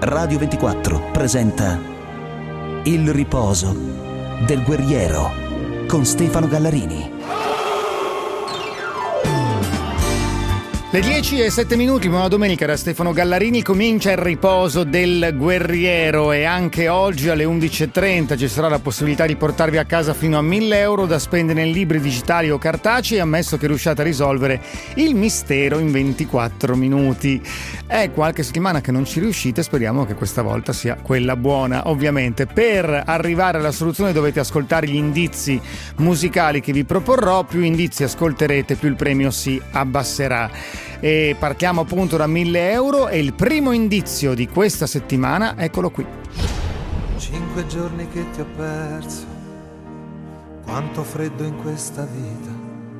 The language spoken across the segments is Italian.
Radio 24 presenta Il riposo del guerriero con Stefano Gallarini. Le 10:07, buona domenica da Stefano Gallarini. Comincia il riposo del guerriero e anche oggi alle 11:30 ci sarà la possibilità di portarvi a casa fino a 1.000 euro da spendere in libri digitali o cartacei, ammesso che riusciate a risolvere il mistero in 24 minuti. È qualche settimana che non ci riuscite, speriamo che questa volta sia quella buona. Ovviamente per arrivare alla soluzione dovete ascoltare gli indizi musicali che vi proporrò, più indizi ascolterete più il premio si abbasserà. E partiamo appunto da 1.000 euro e il primo indizio di questa settimana, eccolo qui. 5 giorni che ti ho perso, quanto freddo in questa vita.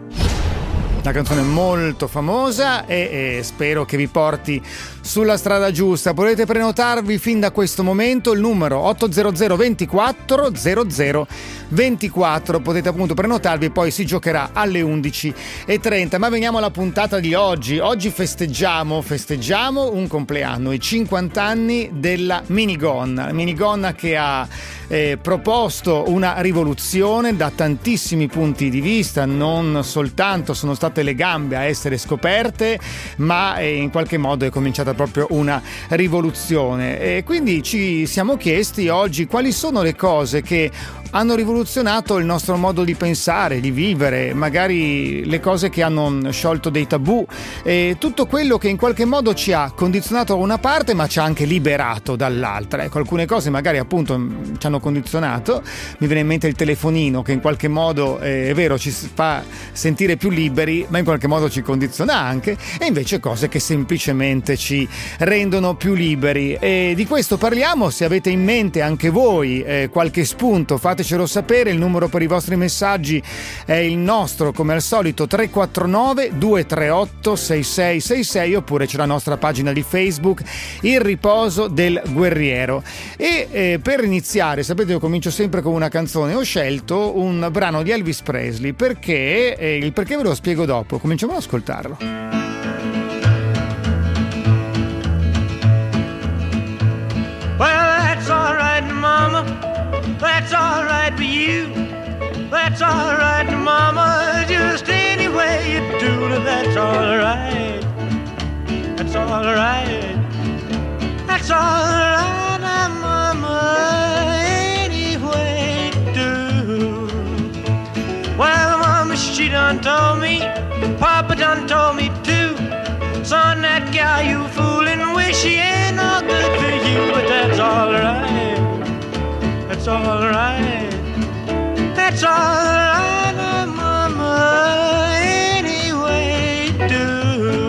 Una canzone molto famosa e spero che vi porti sulla strada giusta. Potete prenotarvi fin da questo momento il numero 800 24 00 24. Potete appunto prenotarvi e poi si giocherà alle 11:30. Ma veniamo alla puntata di oggi. Oggi festeggiamo un compleanno, i 50 anni della minigonna. La minigonna che ha proposto una rivoluzione da tantissimi punti di vista. Non soltanto sono state le gambe a essere scoperte, ma in qualche modo è cominciata proprio una rivoluzione. E quindi ci siamo chiesti oggi quali sono le cose che hanno rivoluzionato il nostro modo di pensare, di vivere, magari le cose che hanno sciolto dei tabù, e tutto quello che in qualche modo ci ha condizionato da una parte ma ci ha anche liberato dall'altra. Ecco, alcune cose magari appunto ci hanno condizionato, mi viene in mente il telefonino che in qualche modo è vero ci fa sentire più liberi ma in qualche modo ci condiziona anche, e invece cose che semplicemente ci rendono più liberi. E di questo parliamo. Se avete in mente anche voi qualche spunto, fatecelo sapere. Il numero per i vostri messaggi è il nostro, come al solito, 349 238 6666, oppure c'è la nostra pagina di Facebook, Il riposo del guerriero. E per iniziare, sapete, io comincio sempre con una canzone. Ho scelto un brano di Elvis Presley perché il perché ve lo spiego dopo. Cominciamo ad ascoltarlo. Well, that's all right, Mama. That's all right for you. That's all right, Mama. Just any way you do it, that's all right. That's all right. That's all right, Mama. Any way you do. Well, Mama, she done told me. Papa done told me too. Son, that guy you foolin' with, she ain't no good for you. But that's all right. That's all right. That's all right, Mama. Any way you do.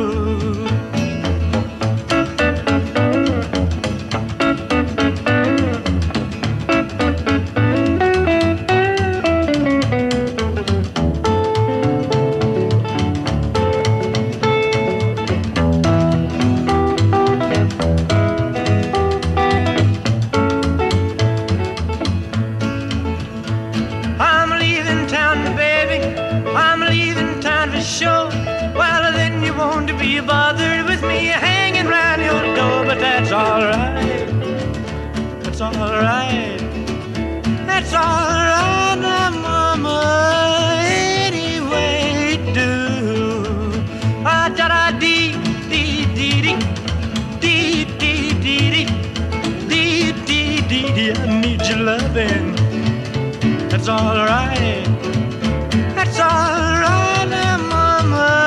Bothered with me hanging round your door, but that's all right. That's all right. That's all right, now, Mama. Any way you do. Ah, da da dee dee dee dee dee dee dee dee dee dee dee. I need your loving. That's all right. That's all right, now, Mama.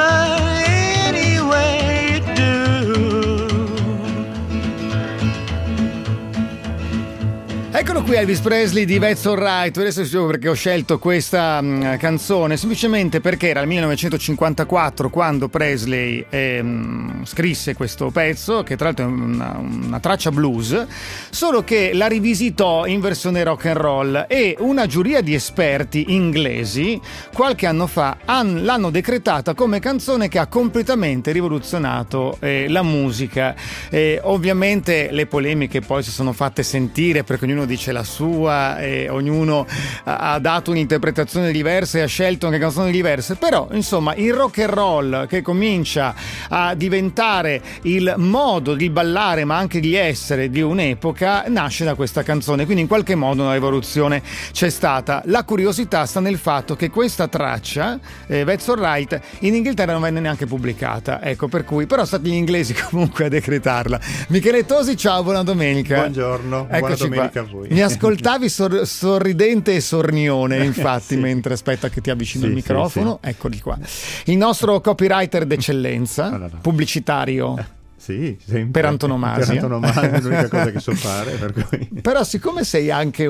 Eccolo qui Elvis Presley di That's All Right. Adesso vi spiego perché ho scelto questa canzone, semplicemente perché era il 1954 quando Presley scrisse questo pezzo, che tra l'altro è una traccia blues, solo che la rivisitò in versione rock and roll, e una giuria di esperti inglesi qualche anno fa l'hanno decretata come canzone che ha completamente rivoluzionato la musica. Ovviamente le polemiche poi si sono fatte sentire, perché ognuno dice la sua, e ognuno ha dato un'interpretazione diversa e ha scelto anche canzoni diverse, però insomma il rock and roll che comincia a diventare il modo di ballare ma anche di essere di un'epoca nasce da questa canzone, quindi in qualche modo una rivoluzione c'è stata. La curiosità sta nel fatto che questa traccia, That's Alright, in Inghilterra non venne neanche pubblicata, ecco, per cui però sono stati gli inglesi comunque a decretarla. Michele Tosi, ciao, buona domenica. Buongiorno, buona domenica a voi. Mi ascoltavi sorridente e sornione, infatti, sì. Mentre aspetta che ti avvicino il microfono, sì. Eccoli qua. Il nostro copywriter d'eccellenza, pubblicitario. Sì, sempre. Per antonomasia. Per antonomasia è l'unica cosa che so fare. Per cui... Però siccome sei anche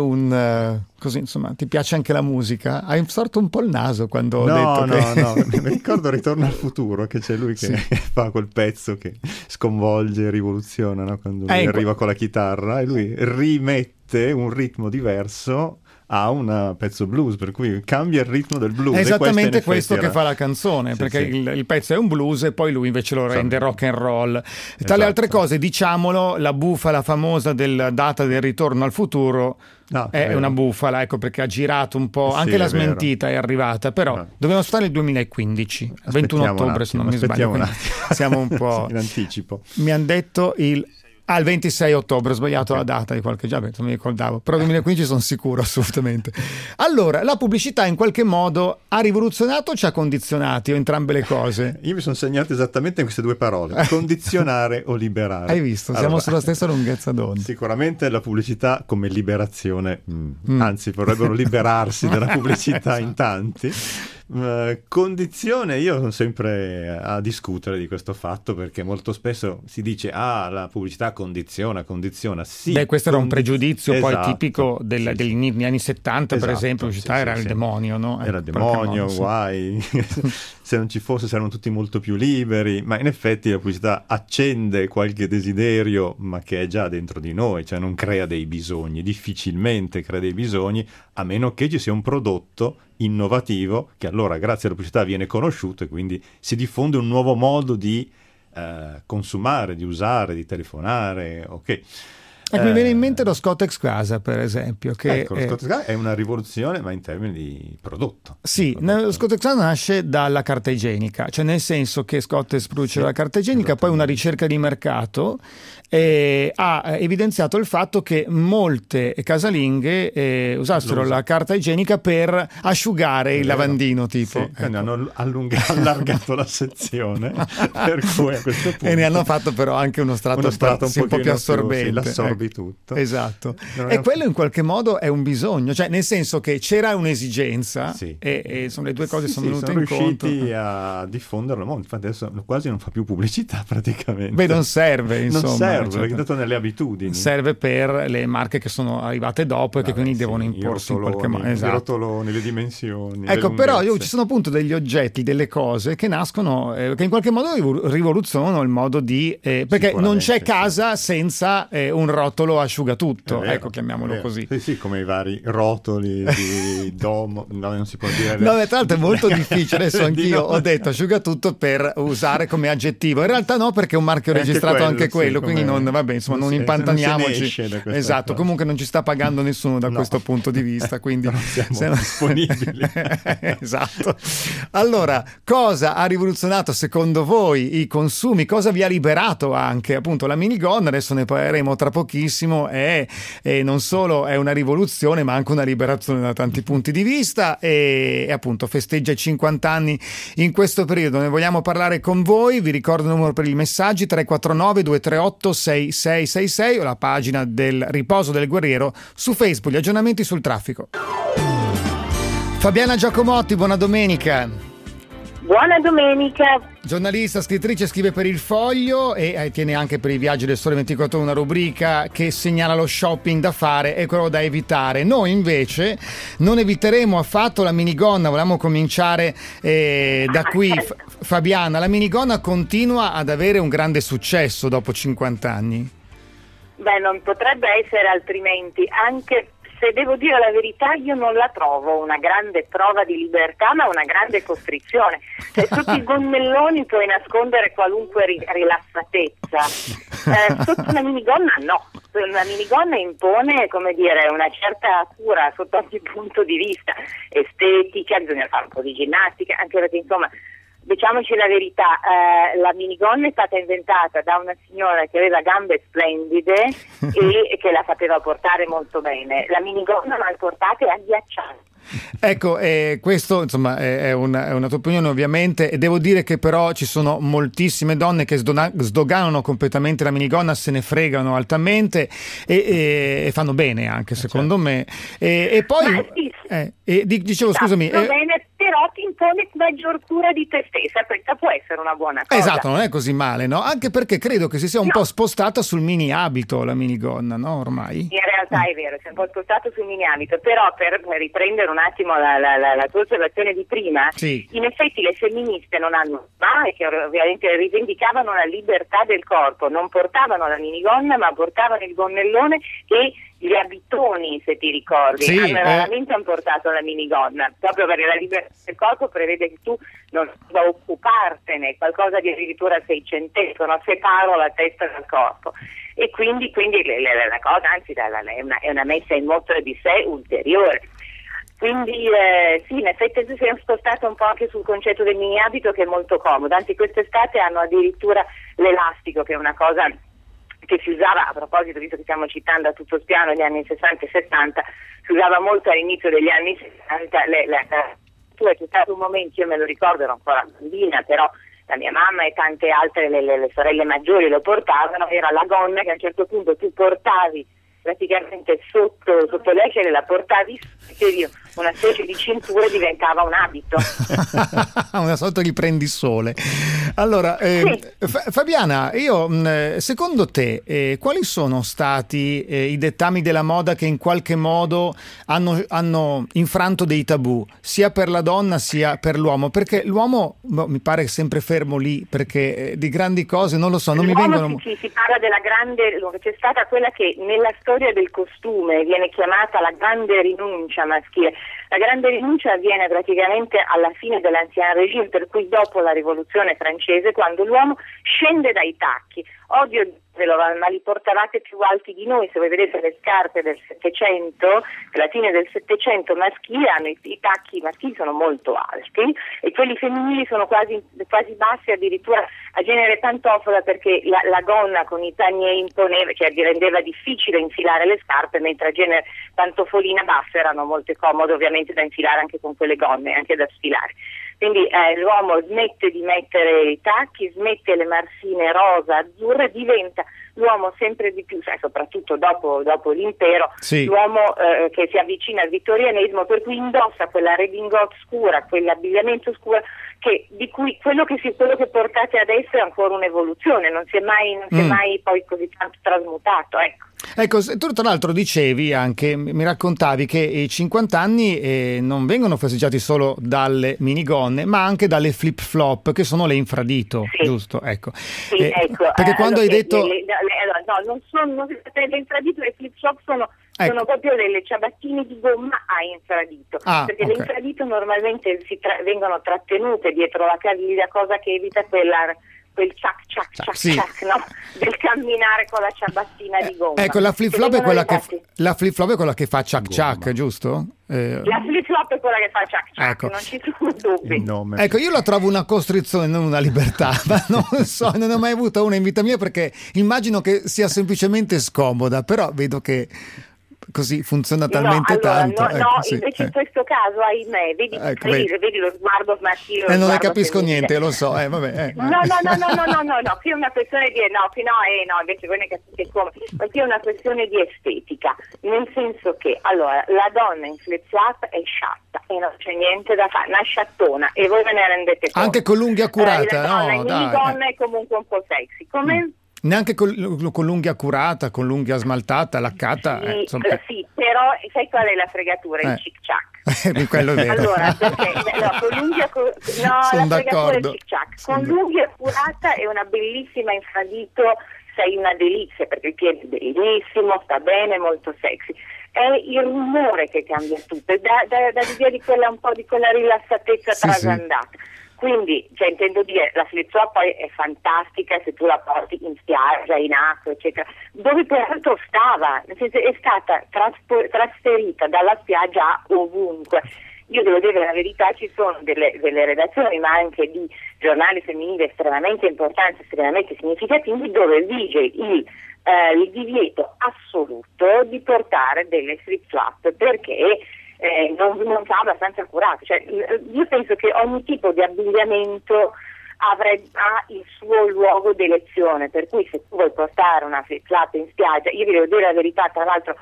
così, insomma, ti piace anche la musica, hai storto un po' il naso quando ho detto che... No, mi ricordo Ritorno al futuro, che c'è lui che fa quel pezzo che sconvolge, rivoluziona, no? Quando lui arriva con la chitarra e lui rimette un ritmo diverso a un pezzo blues, per cui cambia il ritmo del blues. È esattamente questo che fa la canzone, sì, perché sì. Il pezzo è un blues e poi lui invece lo rende rock and roll. Tra le altre cose, diciamolo, la bufala famosa della data del ritorno al futuro è una bufala, ecco, perché ha girato un po', anche la smentita è arrivata, però dobbiamo stare il 2015, 21 ottobre se non mi sbaglio, siamo un po' in anticipo. Mi hanno detto il 26 ottobre, ho sbagliato la data di qualche già, non mi ricordavo, però 2015 sono sicuro assolutamente. Allora, la pubblicità in qualche modo ha rivoluzionato o ci ha condizionati, o entrambe le cose? Io mi sono segnato esattamente queste due parole, condizionare o liberare. Hai visto, siamo sulla stessa lunghezza d'onda. Sicuramente la pubblicità come liberazione, anzi vorrebbero liberarsi dalla pubblicità in tanti. Condizione, io sono sempre a discutere di questo fatto, perché molto spesso si dice la pubblicità condiziona, sì. Beh, questo era un pregiudizio poi tipico degli anni 70, per esempio, la pubblicità era il demonio, no? Era il demonio, guai. Se non ci fosse saranno tutti molto più liberi, ma in effetti la pubblicità accende qualche desiderio, ma che è già dentro di noi, cioè non crea dei bisogni, difficilmente crea dei bisogni, a meno che ci sia un prodotto innovativo che allora grazie alla pubblicità viene conosciuto e quindi si diffonde un nuovo modo di consumare, di usare, di telefonare, ok. Mi viene in mente lo Scottex Casa, per esempio, che lo Scottex Casa è una rivoluzione, ma in termini di prodotto. Sì, lo Scottex Casa nasce dalla carta igienica, cioè nel senso che Scottex produce la carta igienica, poi una ricerca di mercato ha evidenziato il fatto che molte casalinghe usassero la carta igienica per asciugare il lavandino, tipo. Sì, quindi hanno allargato la sezione, per cui a questo punto... E ne hanno fatto però anche uno strato un po' più assorbente. Tutto. Esatto. E quello in qualche modo è un bisogno, cioè nel senso che c'era un'esigenza e sono le due cose sono venute incontro. Sono riusciti a diffonderlo, infatti adesso quasi non fa più pubblicità praticamente. Beh, non serve, insomma. Non serve, perché dato nelle abitudini. Serve per le marche che sono arrivate dopo e che quindi devono imporsi in qualche modo. I rotoloni, le dimensioni. Ecco, però ci sono appunto degli oggetti, delle cose che nascono, che in qualche modo rivoluzionano il modo di... perché non c'è casa senza un rotolo asciugatutto, ecco, chiamiamolo così. Sì, come i vari rotoli di domo, no, non si può dire. No, tra l'altro è molto difficile, adesso anch'io ho detto asciugatutto per usare come aggettivo, in realtà no, perché è un marchio registrato anche quello, quindi non impantaniamoci. Esatto, comunque non ci sta pagando nessuno da questo punto di vista, quindi siamo disponibili. Esatto. Allora, cosa ha rivoluzionato secondo voi i consumi? Cosa vi ha liberato anche? Appunto la minigonna, adesso ne parleremo tra pochissimo, è non solo è una rivoluzione ma anche una liberazione da tanti punti di vista e appunto festeggia i 50 anni in questo periodo. Ne vogliamo parlare con voi, vi ricordo il numero per i messaggi 349 238 6666 o la pagina del Riposo del Guerriero su Facebook. Gli aggiornamenti sul traffico. Fabiana Giacomotti, buona domenica. Buona domenica. Giornalista, scrittrice, scrive per Il Foglio e tiene anche per i Viaggi del Sole 24 una rubrica che segnala lo shopping da fare e quello da evitare. Noi invece non eviteremo affatto la minigonna, volevamo cominciare da qui. Fabiana, la minigonna continua ad avere un grande successo dopo 50 anni? Beh, non potrebbe essere altrimenti, anche se devo dire la verità, io non la trovo una grande prova di libertà, ma una grande costrizione. Sotto i gonnelloni puoi nascondere qualunque rilassatezza, sotto una minigonna no. una minigonna impone, come dire, una certa cura sotto ogni punto di vista, estetica, bisogna fare un po' di ginnastica, anche perché insomma, diciamoci la verità, la minigonna è stata inventata da una signora che aveva gambe splendide e che la sapeva portare molto bene. La minigonna l'ha portata agghiacciata. Ecco, questo insomma è una tua opinione ovviamente, e devo dire che però ci sono moltissime donne che sdoganano completamente la minigonna, se ne fregano altamente e fanno bene anche, secondo me. E poi dicevo, scusami, bene, però ti impone maggior cura di te stessa, questa può essere una buona cosa. Esatto, non è così male, no? Anche perché credo che si sia un po' spostata sul mini abito la minigonna, no? Ormai. In realtà è vero, si è un po' spostato sul mini abito, però per riprendere un attimo la tua osservazione di prima, sì. In effetti le femministe non hanno mai, che ovviamente rivendicavano la libertà del corpo, non portavano la minigonna ma portavano il gonnellone e gli abitoni, se ti ricordi, sì, veramente hanno portato la minigonna, proprio perché la libertà del corpo prevede che tu non debba occupartene, qualcosa di addirittura seicentesco, no? Separo la testa dal corpo. E quindi la cosa, anzi, è una messa in moto di sé ulteriore. Quindi sì, in effetti si è spostato un po' anche sul concetto del mini abito, che è molto comodo, anzi quest'estate hanno addirittura l'elastico, che è una cosa che si usava, a proposito, visto che stiamo citando a tutto spiano gli anni 60 e 70, si usava molto all'inizio degli anni 60, c'è stato un momento, io me lo ricordo, ero ancora bambina, però la mia mamma e tante altre, le sorelle maggiori lo portavano, era la gonna che a un certo punto tu portavi praticamente sotto l'escere, la portavi, una specie di cintura, diventava un abito. Una sorta di prendisole. Allora, sì. Fabiana, secondo te quali sono stati i dettami della moda che in qualche modo hanno infranto dei tabù, sia per la donna sia per l'uomo? Perché l'uomo mi pare sempre fermo lì, perché di grandi cose non lo so, non mi vengono. Si parla della grande, c'è stata quella che nella storia del costume viene chiamata la grande rinuncia maschile. La grande rinuncia avviene praticamente alla fine dell'Ancien Régime, per cui dopo la rivoluzione francese, quando l'uomo scende dai tacchi. Oddio, ma li portavate più alti di noi. Se voi vedete le scarpe del Settecento, alla fine del Settecento maschile, i tacchi maschili sono molto alti e quelli femminili sono quasi bassi, addirittura a genere pantofola, perché la gonna con i panier imponeva, cioè rendeva difficile infilare le scarpe, mentre a genere pantofolina bassa erano molto comode ovviamente da infilare anche con quelle gonne, anche da sfilare. Quindi l'uomo smette di mettere i tacchi, smette le marsine rosa, azzurre, diventa l'uomo sempre di più, soprattutto dopo l'impero, sì. L'uomo che si avvicina al vittorianesimo, per cui indossa quella redingote scura, quell'abbigliamento scuro, di cui quello che portate adesso è ancora un'evoluzione, non si è mai poi così tanto trasmutato, Ecco, tu tra l'altro dicevi anche, mi raccontavi che i 50 anni non vengono festeggiati solo dalle minigonne, ma anche dalle flip-flop, che sono le infradito, sì. Giusto? Ecco. Sì, ecco. Perché quando hai detto... non sono le infradito, le flip-flop sono proprio le ciabattine di gomma a infradito, perché le infradito normalmente vengono trattenute dietro la caviglia, cosa che evita quel sì. No? Del camminare con la ciabattina di gomma. Ecco, la flip-flop è quella che fa ciac, giusto? La flip-flop è quella che fa ciac, ecco. Non ci sono dubbi. Ecco, io la trovo una costrizione, non una libertà, ma non so, non ho mai avuto una in vita mia, perché immagino che sia semplicemente scomoda, però vedo che così funziona talmente tanto. Invece in questo caso, ahimè, vedi lo sguardo maschile. Non ne capisco niente, lo so. Vabbè. No, qui è una questione di invece voi ne capite come. Ma qui è una questione di estetica, nel senso che allora la donna in flip-flop è sciatta e non c'è niente da fare, una sciattona, e voi ve ne rendete conto. Anche con l'unghia curata, la donna in minigonna è comunque un po' sexy. Come? Neanche con l'unghia curata, con l'unghia smaltata, laccata. Sì, però sai qual è la fregatura? Il cic-ciac. Quello è vero. Allora, perché con l'unghia sono la fregatura d'accordo. è il cic-ciac. Con l'unghia curata è una bellissima infradito, sei una delizia, perché il piede è bellissimo, sta bene, molto sexy. È il rumore che cambia tutto, dà l'idea di quella un po' di quella rilassatezza trasandata. Quindi, cioè, intendo dire, la flip-flop poi è fantastica se tu la porti in spiaggia, in acqua, eccetera, dove peraltro stava, nel senso, è stata trasferita dalla spiaggia a ovunque. Io devo dire la verità, ci sono delle redazioni, ma anche di giornali femminili estremamente importanti, estremamente significativi, dove vige il divieto assoluto di portare delle flip-flop, perché non fa abbastanza curato. Cioè, io penso che ogni tipo di abbigliamento ha il suo luogo d'elezione, per cui se tu vuoi portare una flip-flop in spiaggia, io vi devo dire la verità, tra l'altro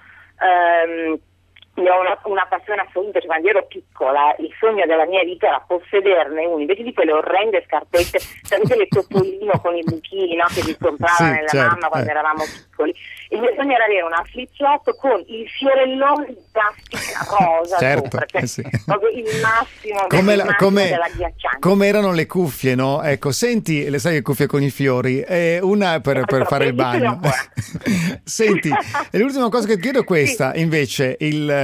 ne ho una passione assoluta, cioè quando ero piccola il sogno della mia vita era possederne uno, invece di quelle orrende scarpette, sapete, le topolino con i buchini, no, che vi comprava nella mamma quando eravamo piccoli. Il mio sogno era avere una flip-flop con il fiorellone di plastica rosa sopra, cioè, proprio il massimo della ghiacciante. Come erano le cuffie, no? Ecco, senti, le sai le cuffie con i fiori? Una per fare il bagno. Senti, e l'ultima cosa che ti chiedo è questa, invece,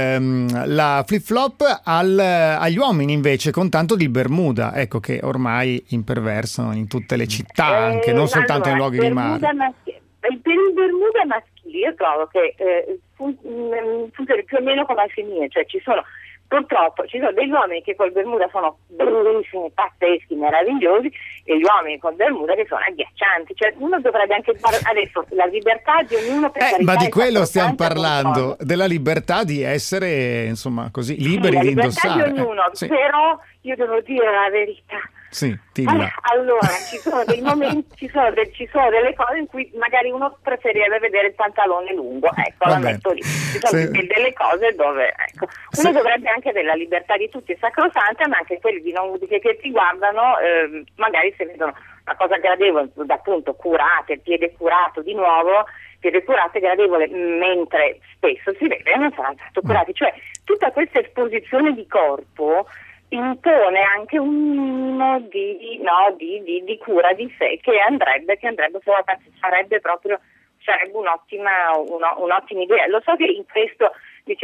la flip-flop agli uomini, invece, con tanto di Bermuda, ecco, che ormai imperversano in tutte le città, anche, non soltanto nei luoghi di mare. Per il Bermuda maschile io trovo che funzioni più o meno come al femminile, cioè purtroppo ci sono degli uomini che col Bermuda sono bellissimi, pazzeschi, meravigliosi, e gli uomini col Bermuda che sono agghiaccianti. Cioè uno dovrebbe anche adesso la libertà di ognuno per ma di quello stiamo parlando, della libertà di essere, insomma, così liberi di indossare. La libertà di ognuno, però io devo dire la verità. Sì, allora, ci sono dei momenti, ci sono delle cose in cui magari uno preferirebbe vedere il pantalone lungo, ecco, la metto lì. Ci sono delle cose dove, ecco, uno dovrebbe anche avere la libertà di tutti, è sacrosanta, ma anche quelli che ti guardano, magari se vedono una cosa gradevole, appunto curate, il piede curato di nuovo, piede curato è gradevole, mentre spesso si vede che non sono tanto curati, cioè tutta questa esposizione di corpo impone anche un minimo di cura di sé che andrebbe un'ottima idea. Lo so che in questo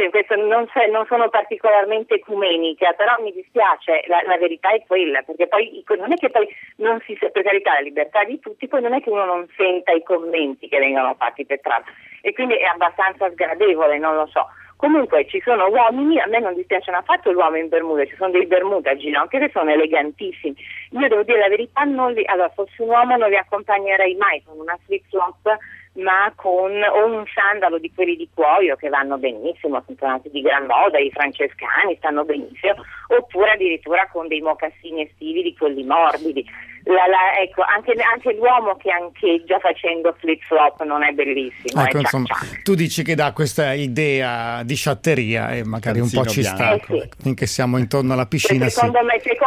non sono particolarmente ecumenica, però mi dispiace, la verità è quella, perché poi non è che poi non si, per carità, la libertà di tutti, poi non è che uno non senta i commenti che vengono fatti per strada, e quindi è abbastanza sgradevole, non lo so. Comunque ci sono uomini, a me non dispiacciono affatto l'uomo in Bermuda, ci sono dei Bermuda a ginocchio che sono elegantissimi. Io devo dire la verità, allora fossi un uomo non li accompagnerei mai con una flip-flop, ma con un sandalo di quelli di cuoio che vanno benissimo, sono tornati di gran moda, i francescani stanno benissimo, oppure addirittura con dei mocassini estivi di quelli morbidi. Ecco, anche l'uomo che ancheggia facendo flip-flop non è bellissimo. Ecco, insomma, tu dici che dà questa idea di sciatteria e magari un po' ci sta, finché siamo intorno alla piscina. Secondo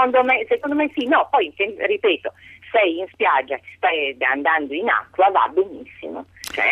me sì, no, poi ripeto, sei in spiaggia, stai andando in acqua, va benissimo. Cioè,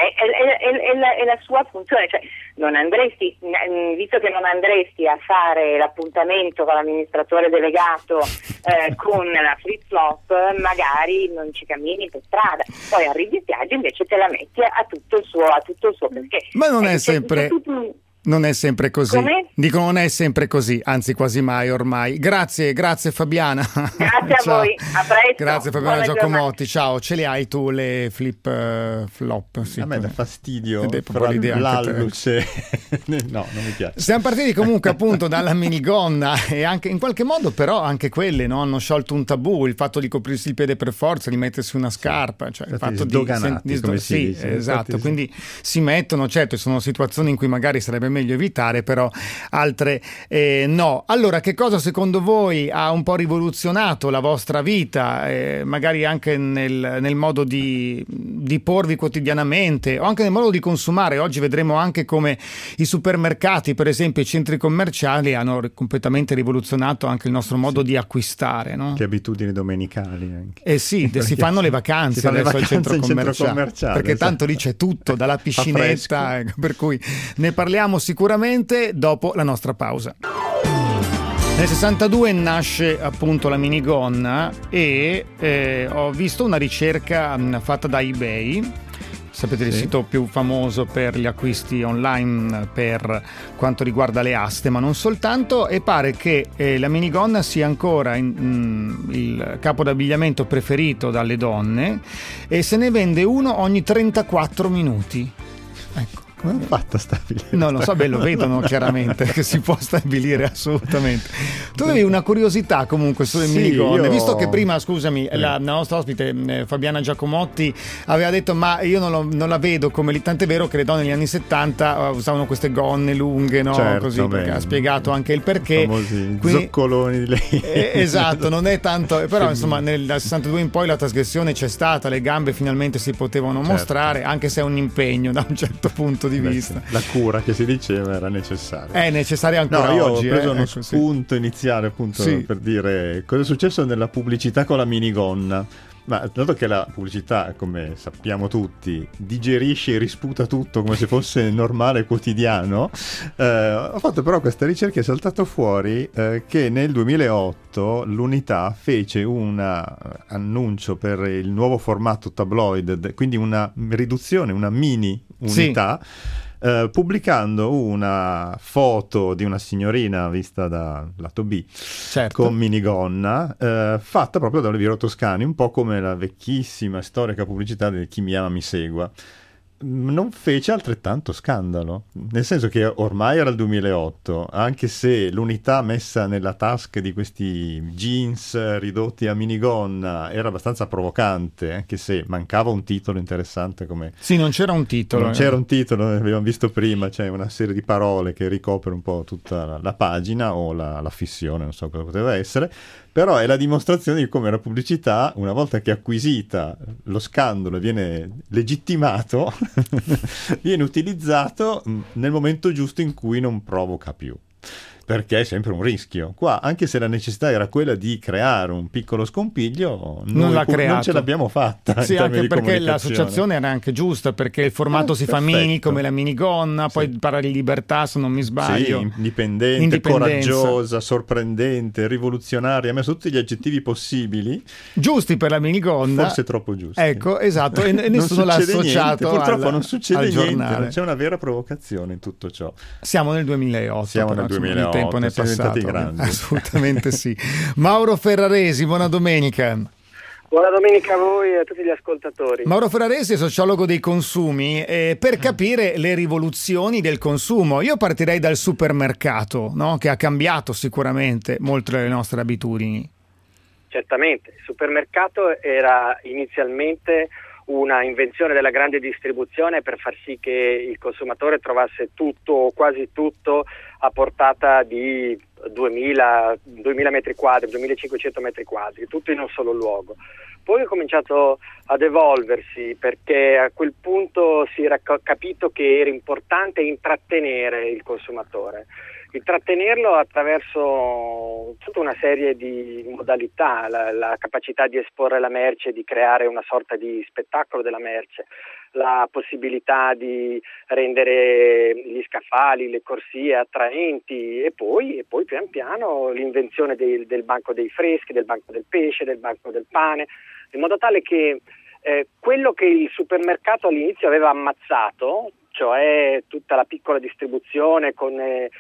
è la sua funzione, cioè non andresti, visto che non andresti a fare l'appuntamento con l'amministratore delegato con la flip-flop, magari non ci cammini per strada, poi arrivi in spiaggia invece te la metti a tutto il suo perché. Ma non è sempre... Non è sempre così. Come? Dico, non è sempre così, anzi quasi mai ormai. Grazie Fabiana. Grazie a voi, a presto. Grazie Fabiana Giacomotti, ciao. Ce le hai tu le flip-flop? Sì, a me dà fastidio l'allus. No, non mi piace. Siamo partiti comunque appunto dalla minigonna, e anche in qualche modo però anche quelle, no, hanno sciolto un tabù, il fatto di coprirsi il piede per forza, di mettersi una scarpa, cioè il fatto di esatto, quindi si mettono, certo, sono situazioni in cui magari sarebbe meglio evitare, però altre no. Allora, che cosa secondo voi ha un po' rivoluzionato la vostra vita, magari anche nel modo di porvi quotidianamente o anche nel modo di consumare? Oggi vedremo anche come i supermercati, per esempio i centri commerciali, hanno completamente rivoluzionato anche il nostro modo di acquistare, no? Che abitudini domenicali anche. Si fanno le vacanze adesso al centro commerciale, perché tanto lì c'è tutto, dalla piscinetta, per cui ne parliamo sicuramente dopo la nostra pausa. Nel 62 nasce appunto la minigonna e ho visto una ricerca fatta da eBay. sapete, il sito più famoso per gli acquisti online per quanto riguarda le aste, ma non soltanto, e pare che la minigonna sia ancora il capo d'abbigliamento preferito dalle donne e se ne vende uno ogni 34 minuti. Ecco. Come è fatto a stabilire? No, lo so, lo vedono chiaramente che si può stabilire assolutamente. Tu avevi una curiosità comunque sulle minigonne, visto che prima, scusami, la nostra ospite Fabiana Giacomotti aveva detto ma io non la vedo come lì, tant'è vero che le donne negli anni 70 usavano queste gonne lunghe, no? Certo, Così, perché ha spiegato anche il perché. I famosi zoccoloni di lei. Esatto, non è tanto, però insomma dal 62 in poi la trasgressione c'è stata, le gambe finalmente si potevano mostrare, anche se è un impegno da un certo punto di vista. La cura che si diceva era necessaria. È necessaria ancora io oggi. Ho preso uno ecco, spunto iniziale appunto per dire cosa è successo nella pubblicità con la minigonna. Ma dato che la pubblicità, come sappiamo tutti, digerisce e risputa tutto come se fosse normale e quotidiano, ho fatto però questa ricerca e è saltato fuori che nel 2008 l'Unità fece un annuncio per il nuovo formato tabloid, quindi una riduzione, una mini unità, pubblicando una foto di una signorina vista da lato B, con minigonna, fatta proprio da Oliviero Toscani, un po' come la vecchissima storica pubblicità di Chi mi ama mi segua. Non fece altrettanto scandalo, nel senso che ormai era il 2008, anche se l'unità messa nella tasca di questi jeans ridotti a minigonna era abbastanza provocante, anche se mancava un titolo interessante come... Sì, non c'era un titolo. Non c'era un titolo, avevamo visto prima, c'è una serie di parole che ricopre un po' tutta la pagina o la fissione, non so cosa poteva essere, però è la dimostrazione di come la pubblicità, una volta che è acquisita lo scandalo e viene legittimato, viene utilizzato nel momento giusto in cui non provoca più, perché è sempre un rischio. Qua, anche se la necessità era quella di creare un piccolo scompiglio, non ce l'abbiamo fatta. Sì, anche perché l'associazione era anche giusta, perché il formato si fa mini, come la minigonna, poi parla di libertà, se non mi sbaglio. Sì, indipendente, coraggiosa, sorprendente, rivoluzionaria, ha messo tutti gli aggettivi possibili. Giusti per la minigonna. Forse troppo giusti. Ecco, esatto, e nessuno l'ha associato purtroppo non succede niente, giornale. Non c'è una vera provocazione in tutto ciò. Siamo nel 2008. Siamo nel 2008. Il tempo ne è passato. Grandi. Assolutamente sì. Mauro Ferraresi, buona domenica. Buona domenica a voi e a tutti gli ascoltatori. Mauro Ferraresi è sociologo dei consumi, per capire le rivoluzioni del consumo. Io partirei dal supermercato, no? Che ha cambiato sicuramente molto le nostre abitudini. Certamente, il supermercato era inizialmente una invenzione della grande distribuzione per far sì che il consumatore trovasse tutto o quasi tutto a portata di 2000 metri quadri, 2500 metri quadri, tutto in un solo luogo. Poi è cominciato ad evolversi perché a quel punto si era capito che era importante intrattenere il consumatore. Intrattenerlo attraverso tutta una serie di modalità, la capacità di esporre la merce, di creare una sorta di spettacolo della merce, la possibilità di rendere gli scaffali, le corsie attraenti e poi pian piano l'invenzione del banco dei freschi, del banco del pesce, del banco del pane, in modo tale che quello che il supermercato all'inizio aveva ammazzato, cioè tutta la piccola distribuzione con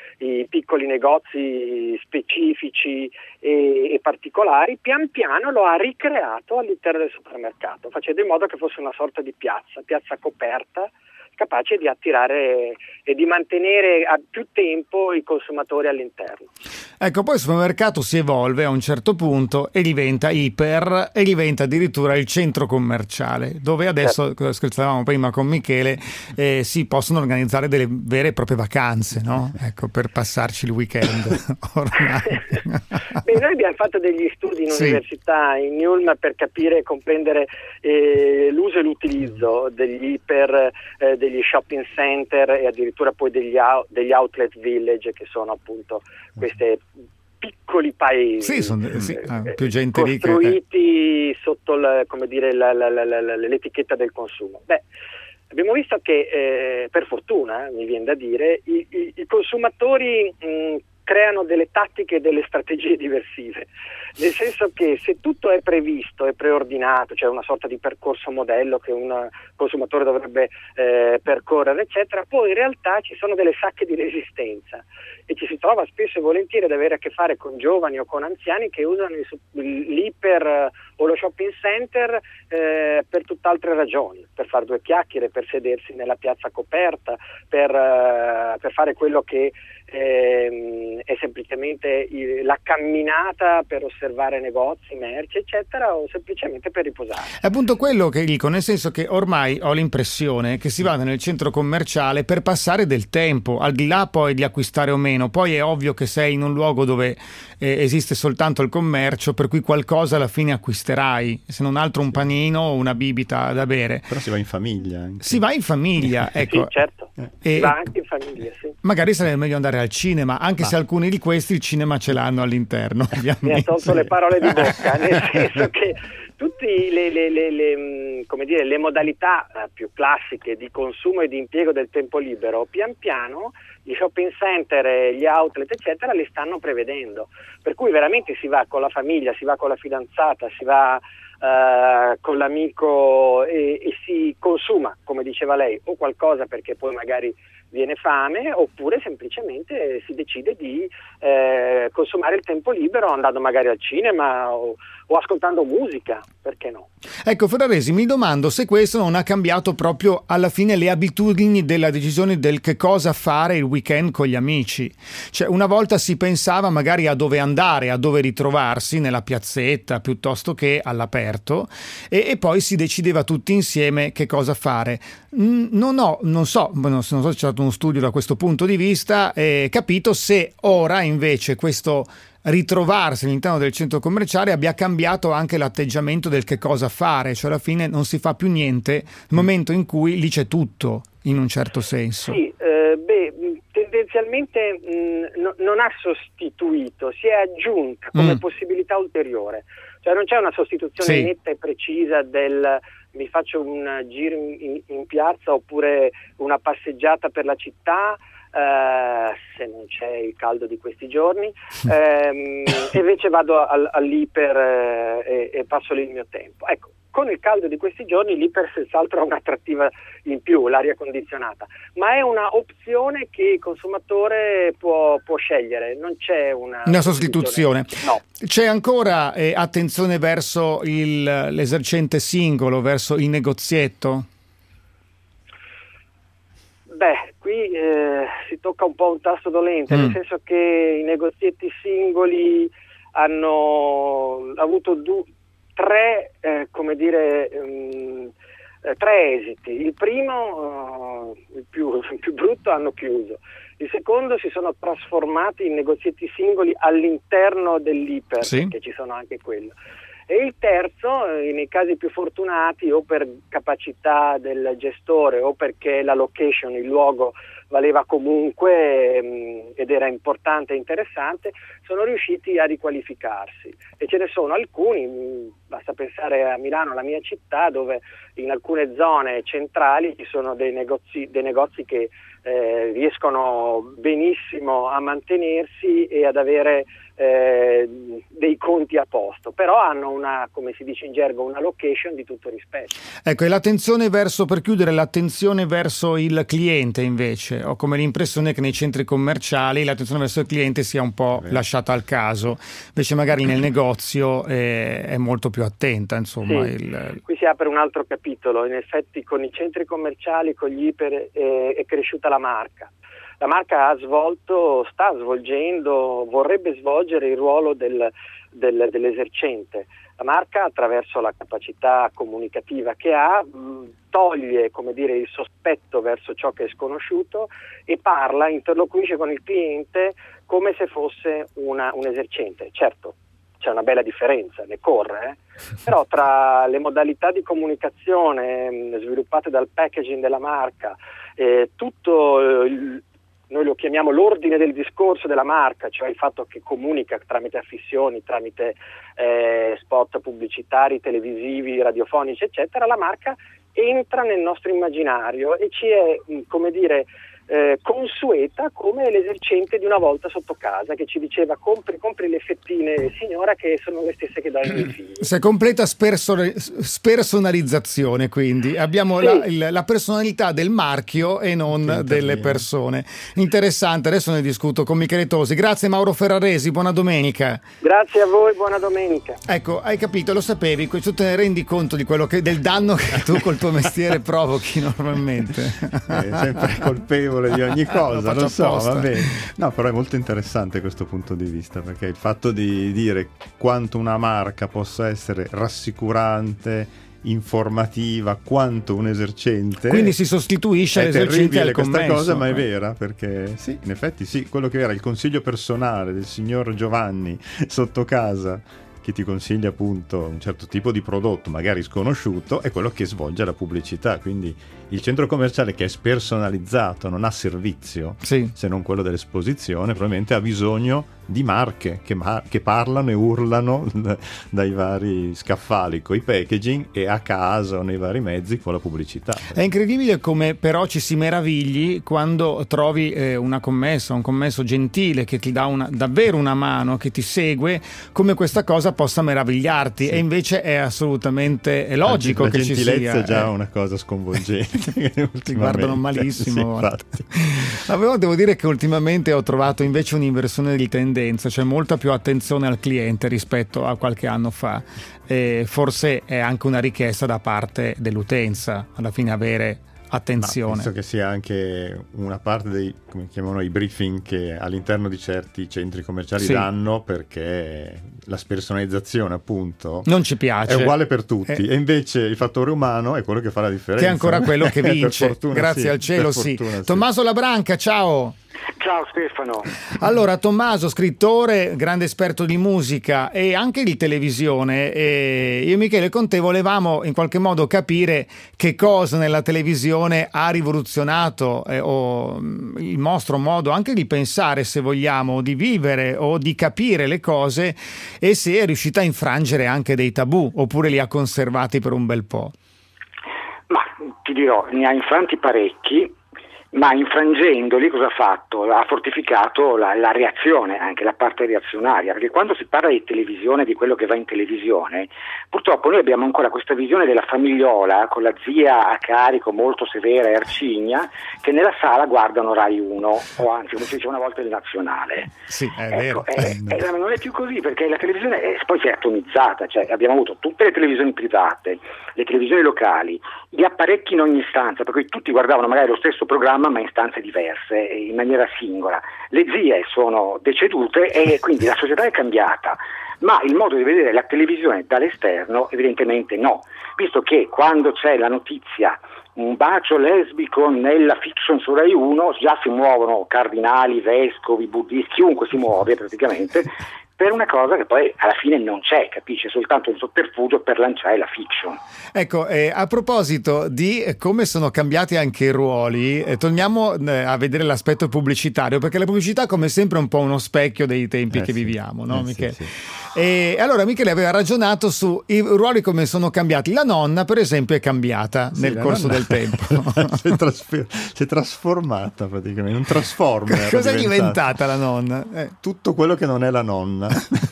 i piccoli negozi specifici e particolari, pian piano lo ha ricreato all'interno del supermercato, facendo in modo che fosse una sorta di piazza coperta, capace di attirare e di mantenere a più tempo i consumatori all'interno. Ecco, poi il supermercato si evolve a un certo punto e diventa iper e diventa addirittura il centro commerciale, dove adesso, scherzavamo prima con Michele, si possono organizzare delle vere e proprie vacanze, no? Ecco, per passarci il weekend ormai. Beh, noi abbiamo fatto degli studi in università in Ulm per capire e comprendere l'uso e l'utilizzo degli iper, degli shopping center e addirittura poi degli outlet village, che sono appunto queste piccoli paesi più gente costruiti sotto l'etichetta del consumo. Beh, abbiamo visto che per fortuna, mi viene da dire, i consumatori creano delle tattiche e delle strategie diversive, nel senso che se tutto è previsto e preordinato, cioè una sorta di percorso modello che un consumatore dovrebbe percorrere, eccetera, poi in realtà ci sono delle sacche di resistenza e ci si trova spesso e volentieri ad avere a che fare con giovani o con anziani che usano l'iper o lo shopping center per tutt'altre ragioni, per fare due chiacchiere, per sedersi nella piazza coperta, per fare quello che è semplicemente la camminata per osservare negozi, merci, eccetera, o semplicemente per riposare. È appunto quello che dico, nel senso che ormai ho l'impressione che si vada nel centro commerciale per passare del tempo, al di là poi di acquistare o meno. Poi è ovvio che sei in un luogo dove esiste soltanto il commercio, per cui qualcosa alla fine acquisterai, se non altro un panino o una bibita da bere. Però si va in famiglia anche. Si va in famiglia, ecco. Sì, certo, si va anche in famiglia, sì. Magari sarebbe meglio andare al cinema, anche se alcuni di questi il cinema ce l'hanno all'interno, ovviamente. Mi ha tolto le parole di bocca, nel senso che tutte le modalità più classiche di consumo e di impiego del tempo libero, pian piano gli shopping center, gli outlet, eccetera, li stanno prevedendo. Per cui veramente si va con la famiglia, si va con la fidanzata, si va con l'amico e si consuma, come diceva lei, o qualcosa perché poi magari viene fame, oppure semplicemente si decide di consumare il tempo libero andando magari al cinema o ascoltando musica, perché no? Ecco, Ferraresi, mi domando se questo non ha cambiato proprio alla fine le abitudini della decisione del che cosa fare il weekend con gli amici. Cioè, una volta si pensava magari a dove andare, a dove ritrovarsi, nella piazzetta piuttosto che all'aperto, e poi si decideva tutti insieme che cosa fare. Non so se c'è stato uno studio da questo punto di vista, capito se ora invece questo ritrovarsi all'interno del centro commerciale abbia cambiato anche l'atteggiamento del che cosa fare, cioè alla fine non si fa più niente nel momento in cui lì c'è tutto, in un certo senso. Sì, tendenzialmente non ha sostituito, si è aggiunta come possibilità ulteriore, cioè non c'è una sostituzione netta e precisa del mi faccio un giro in piazza oppure una passeggiata per la città, se non c'è il caldo di questi giorni, invece vado all'iper e passo lì il mio tempo. Ecco, con il caldo di questi giorni l'iper senz'altro ha un'attrattiva in più, l'aria condizionata, ma è una opzione che il consumatore può scegliere, non c'è una sostituzione. No. C'è ancora attenzione verso l'esercente singolo, verso il negozietto? Beh, qui si tocca un po' un tasto dolente, nel senso che i negozietti singoli hanno avuto tre esiti. Il primo, il più brutto, hanno chiuso. Il secondo, si sono trasformati in negozietti singoli all'interno dell'iper, perché ci sono anche quello. E il terzo, nei casi più fortunati, o per capacità del gestore o perché la location, il luogo valeva comunque ed era importante e interessante, sono riusciti a riqualificarsi. E ce ne sono alcuni, basta pensare a Milano, la mia città, dove in alcune zone centrali ci sono dei negozi che riescono benissimo a mantenersi e ad avere dei conti a posto, però hanno una, come si dice in gergo, una location di tutto rispetto. Ecco, e l'attenzione l'attenzione verso il cliente invece, ho come l'impressione che nei centri commerciali l'attenzione verso il cliente sia un po' lasciata al caso, invece magari nel negozio è molto più attenta, insomma. Sì. Qui si apre un altro capitolo, in effetti con i centri commerciali, con gli iper è cresciuta la marca. La marca sta svolgendo, vorrebbe svolgere il ruolo dell'esercente. La marca, attraverso la capacità comunicativa che ha, toglie, come dire, il sospetto verso ciò che è sconosciuto e interloquisce con il cliente come se fosse un esercente. Certo, c'è una bella differenza, ne corre, però tra le modalità di comunicazione sviluppate dal packaging della marca, noi lo chiamiamo l'ordine del discorso della marca, cioè il fatto che comunica tramite affissioni, tramite spot pubblicitari, televisivi, radiofonici, eccetera, la marca entra nel nostro immaginario e ci è, come dire, consueta come l'esercente di una volta sotto casa, che ci diceva compri le fettine signora, che sono le stesse che dai ai miei figli. C'è completa spersonalizzazione, quindi abbiamo la personalità del marchio e non delle persone. Interessante, adesso ne discuto con Michele Tosi. Grazie Mauro Ferraresi, buona domenica. Grazie a voi, buona domenica. Ecco, hai capito, lo sapevi, tu te ne rendi conto di quello del danno che tu col tuo mestiere provochi normalmente. Sempre colpevole di ogni cosa, lo so, apposta. va bene. No, però è molto interessante questo punto di vista, perché il fatto di dire quanto una marca possa essere rassicurante, informativa, quanto un esercente, quindi si sostituisce l'esercente al commesso. È questa cosa, ma è vera, perché sì, in effetti sì, quello che era il consiglio personale del signor Giovanni sotto casa, che ti consiglia appunto un certo tipo di prodotto magari sconosciuto, è quello che svolge la pubblicità. Quindi il centro commerciale, che è spersonalizzato, non ha servizio se non quello dell'esposizione, probabilmente ha bisogno di marche che parlano e urlano dai vari scaffali coi packaging e a casa o nei vari mezzi con la pubblicità. È incredibile come però ci si meravigli quando trovi una commessa, un commesso gentile che ti dà davvero una mano, che ti segue, come questa cosa possa meravigliarti. E invece è assolutamente logico che ci sia. La gentilezza è già una cosa sconvolgente. Ti guardano malissimo. Sì, ma devo dire che ultimamente ho trovato invece un'inversione di tendenza, cioè molta più attenzione al cliente rispetto a qualche anno fa. Forse è anche una richiesta da parte dell'utenza, alla fine, avere attenzione. Penso che sia anche una parte dei, come chiamano, i briefing che all'interno di certi centri commerciali danno, perché la spersonalizzazione appunto non ci piace, è uguale per tutti, e invece il fattore umano è quello che fa la differenza, che è ancora quello che vince. Per fortuna, grazie al cielo. Tommaso Labranca, ciao. Ciao Stefano. Allora, Tommaso, scrittore, grande esperto di musica e anche di televisione, e io e Michele con te volevamo in qualche modo capire che cosa nella televisione ha rivoluzionato o il nostro modo anche di pensare, se vogliamo, di vivere o di capire le cose, e se è riuscita a infrangere anche dei tabù oppure li ha conservati per un bel po'. Ma ti dirò, ne ha infranti parecchi, ma infrangendoli cosa ha fatto? Ha fortificato la reazione, anche la parte reazionaria, perché quando si parla di televisione, di quello che va in televisione, purtroppo noi abbiamo ancora questa visione della famigliola con la zia a carico molto severa e arcigna, che nella sala guardano Rai 1, o anzi, come si diceva una volta, il nazionale. Sì, è vero. Non è più così, perché la televisione poi si è atomizzata, cioè abbiamo avuto tutte le televisioni private, le televisioni locali, gli apparecchi in ogni stanza, per cui tutti guardavano magari lo stesso programma ma in stanze diverse, in maniera singola. Le zie sono decedute e quindi la società è cambiata, ma il modo di vedere la televisione dall'esterno evidentemente no, visto che quando c'è la notizia un bacio lesbico nella fiction su Rai 1 già si muovono cardinali, vescovi, buddisti, chiunque si muove praticamente per una cosa che poi alla fine non c'è, capisce? Soltanto un sotterfugio per lanciare la fiction. Ecco, a proposito di come sono cambiati anche i ruoli, torniamo a vedere l'aspetto pubblicitario, perché la pubblicità come sempre è un po' uno specchio dei tempi che viviamo, no Michele? Sì. E allora Michele aveva ragionato sui ruoli come sono cambiati. La nonna, per esempio, è cambiata nel corso del tempo. si è trasformata praticamente, un transformer. Cosa è diventata la nonna? Tutto quello che non è la nonna.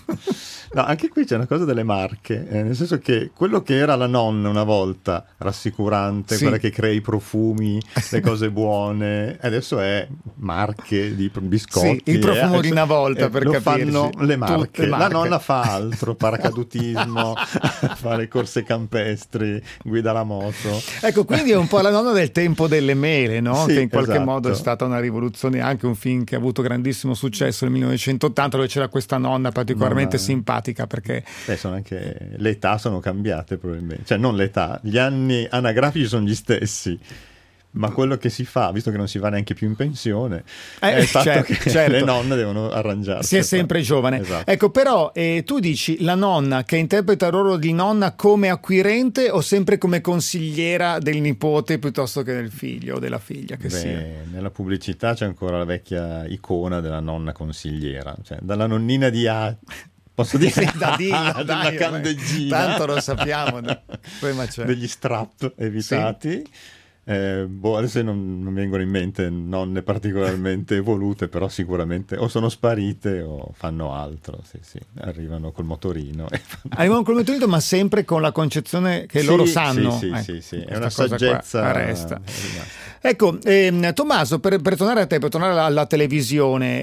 No, anche qui c'è una cosa delle marche, nel senso che quello che era la nonna una volta, rassicurante, quella che crea i profumi, le cose buone, adesso è marche di biscotti. Sì, il profumo di una volta, per capirci. Fanno le marche. La nonna fa altro, paracadutismo, fa le corse campestri, guida la moto. Ecco, quindi è un po' la nonna del tempo delle mele, no? Sì, che in qualche modo è stata una rivoluzione, anche un film che ha avuto grandissimo successo nel 1980, dove c'era questa nonna particolarmente simpatica, perché sono anche le età sono cambiate probabilmente, cioè non l'età, gli anni anagrafici sono gli stessi, ma quello che si fa, visto che non si va neanche più in pensione, è il fatto che le nonne devono arrangiarsi. Si è sempre giovane. Esatto. Ecco, però tu dici la nonna che interpreta il ruolo di nonna come acquirente o sempre come consigliera del nipote piuttosto che del figlio o della figlia che sia? Nella pubblicità c'è ancora la vecchia icona della nonna consigliera, cioè dalla nonnina di posso dire? Sì, della candeggina. Tanto lo sappiamo. Poi c'è degli strap evitati. Adesso non vengono in mente nonne particolarmente evolute, però sicuramente o sono sparite o fanno altro, sì, arrivano col motorino. Arrivano col motorino, ma sempre con la concezione che loro sanno. Sì, ecco, sì, è una saggezza resta. Ecco, Tommaso, per tornare a te, per tornare alla televisione,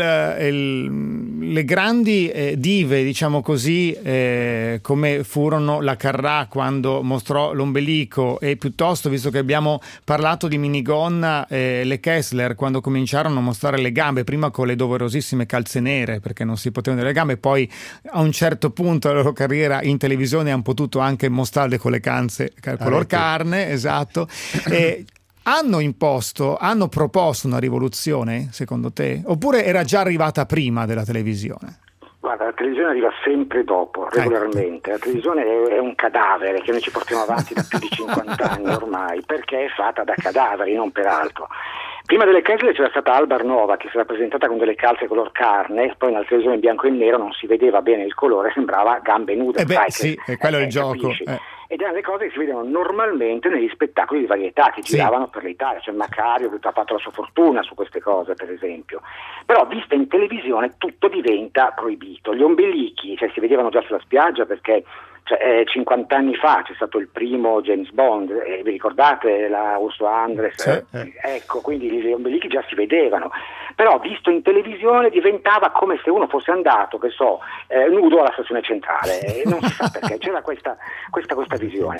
le grandi dive, diciamo così, come furono la Carrà quando mostrò l'ombelico, e piuttosto, visto che abbiamo parlato di minigonna, le Kessler quando cominciarono a mostrare le gambe, prima con le doverosissime calze nere perché non si potevano vedere le gambe, poi a un certo punto della loro carriera in televisione hanno potuto anche mostrarle con le calze color carne, esatto. Hanno proposto una rivoluzione, secondo te? Oppure era già arrivata prima della televisione? Guarda, la televisione arriva sempre dopo, regolarmente. La televisione è un cadavere che noi ci portiamo avanti da più di 50 anni ormai, perché è fatta da cadaveri, non per altro. Prima delle Kessler c'era stata Alba Arnova, che si era presentata con delle calze color carne, poi nella televisione in bianco e nero non si vedeva bene il colore, sembrava gambe nude. Quello è il gioco. Ed erano le cose che si vedono normalmente negli spettacoli di varietà che giravano per l'Italia. C'è Macario che ha fatto la sua fortuna su queste cose, per esempio. Però vista in televisione tutto diventa proibito. Gli ombelichi, si vedevano già sulla spiaggia perché 50 anni fa c'è stato il primo James Bond, vi ricordate la Ursula Andress? Ecco, quindi gli ombelichi già si vedevano, però visto in televisione diventava come se uno fosse andato, nudo alla stazione centrale, non si sa perché, c'era questa visione.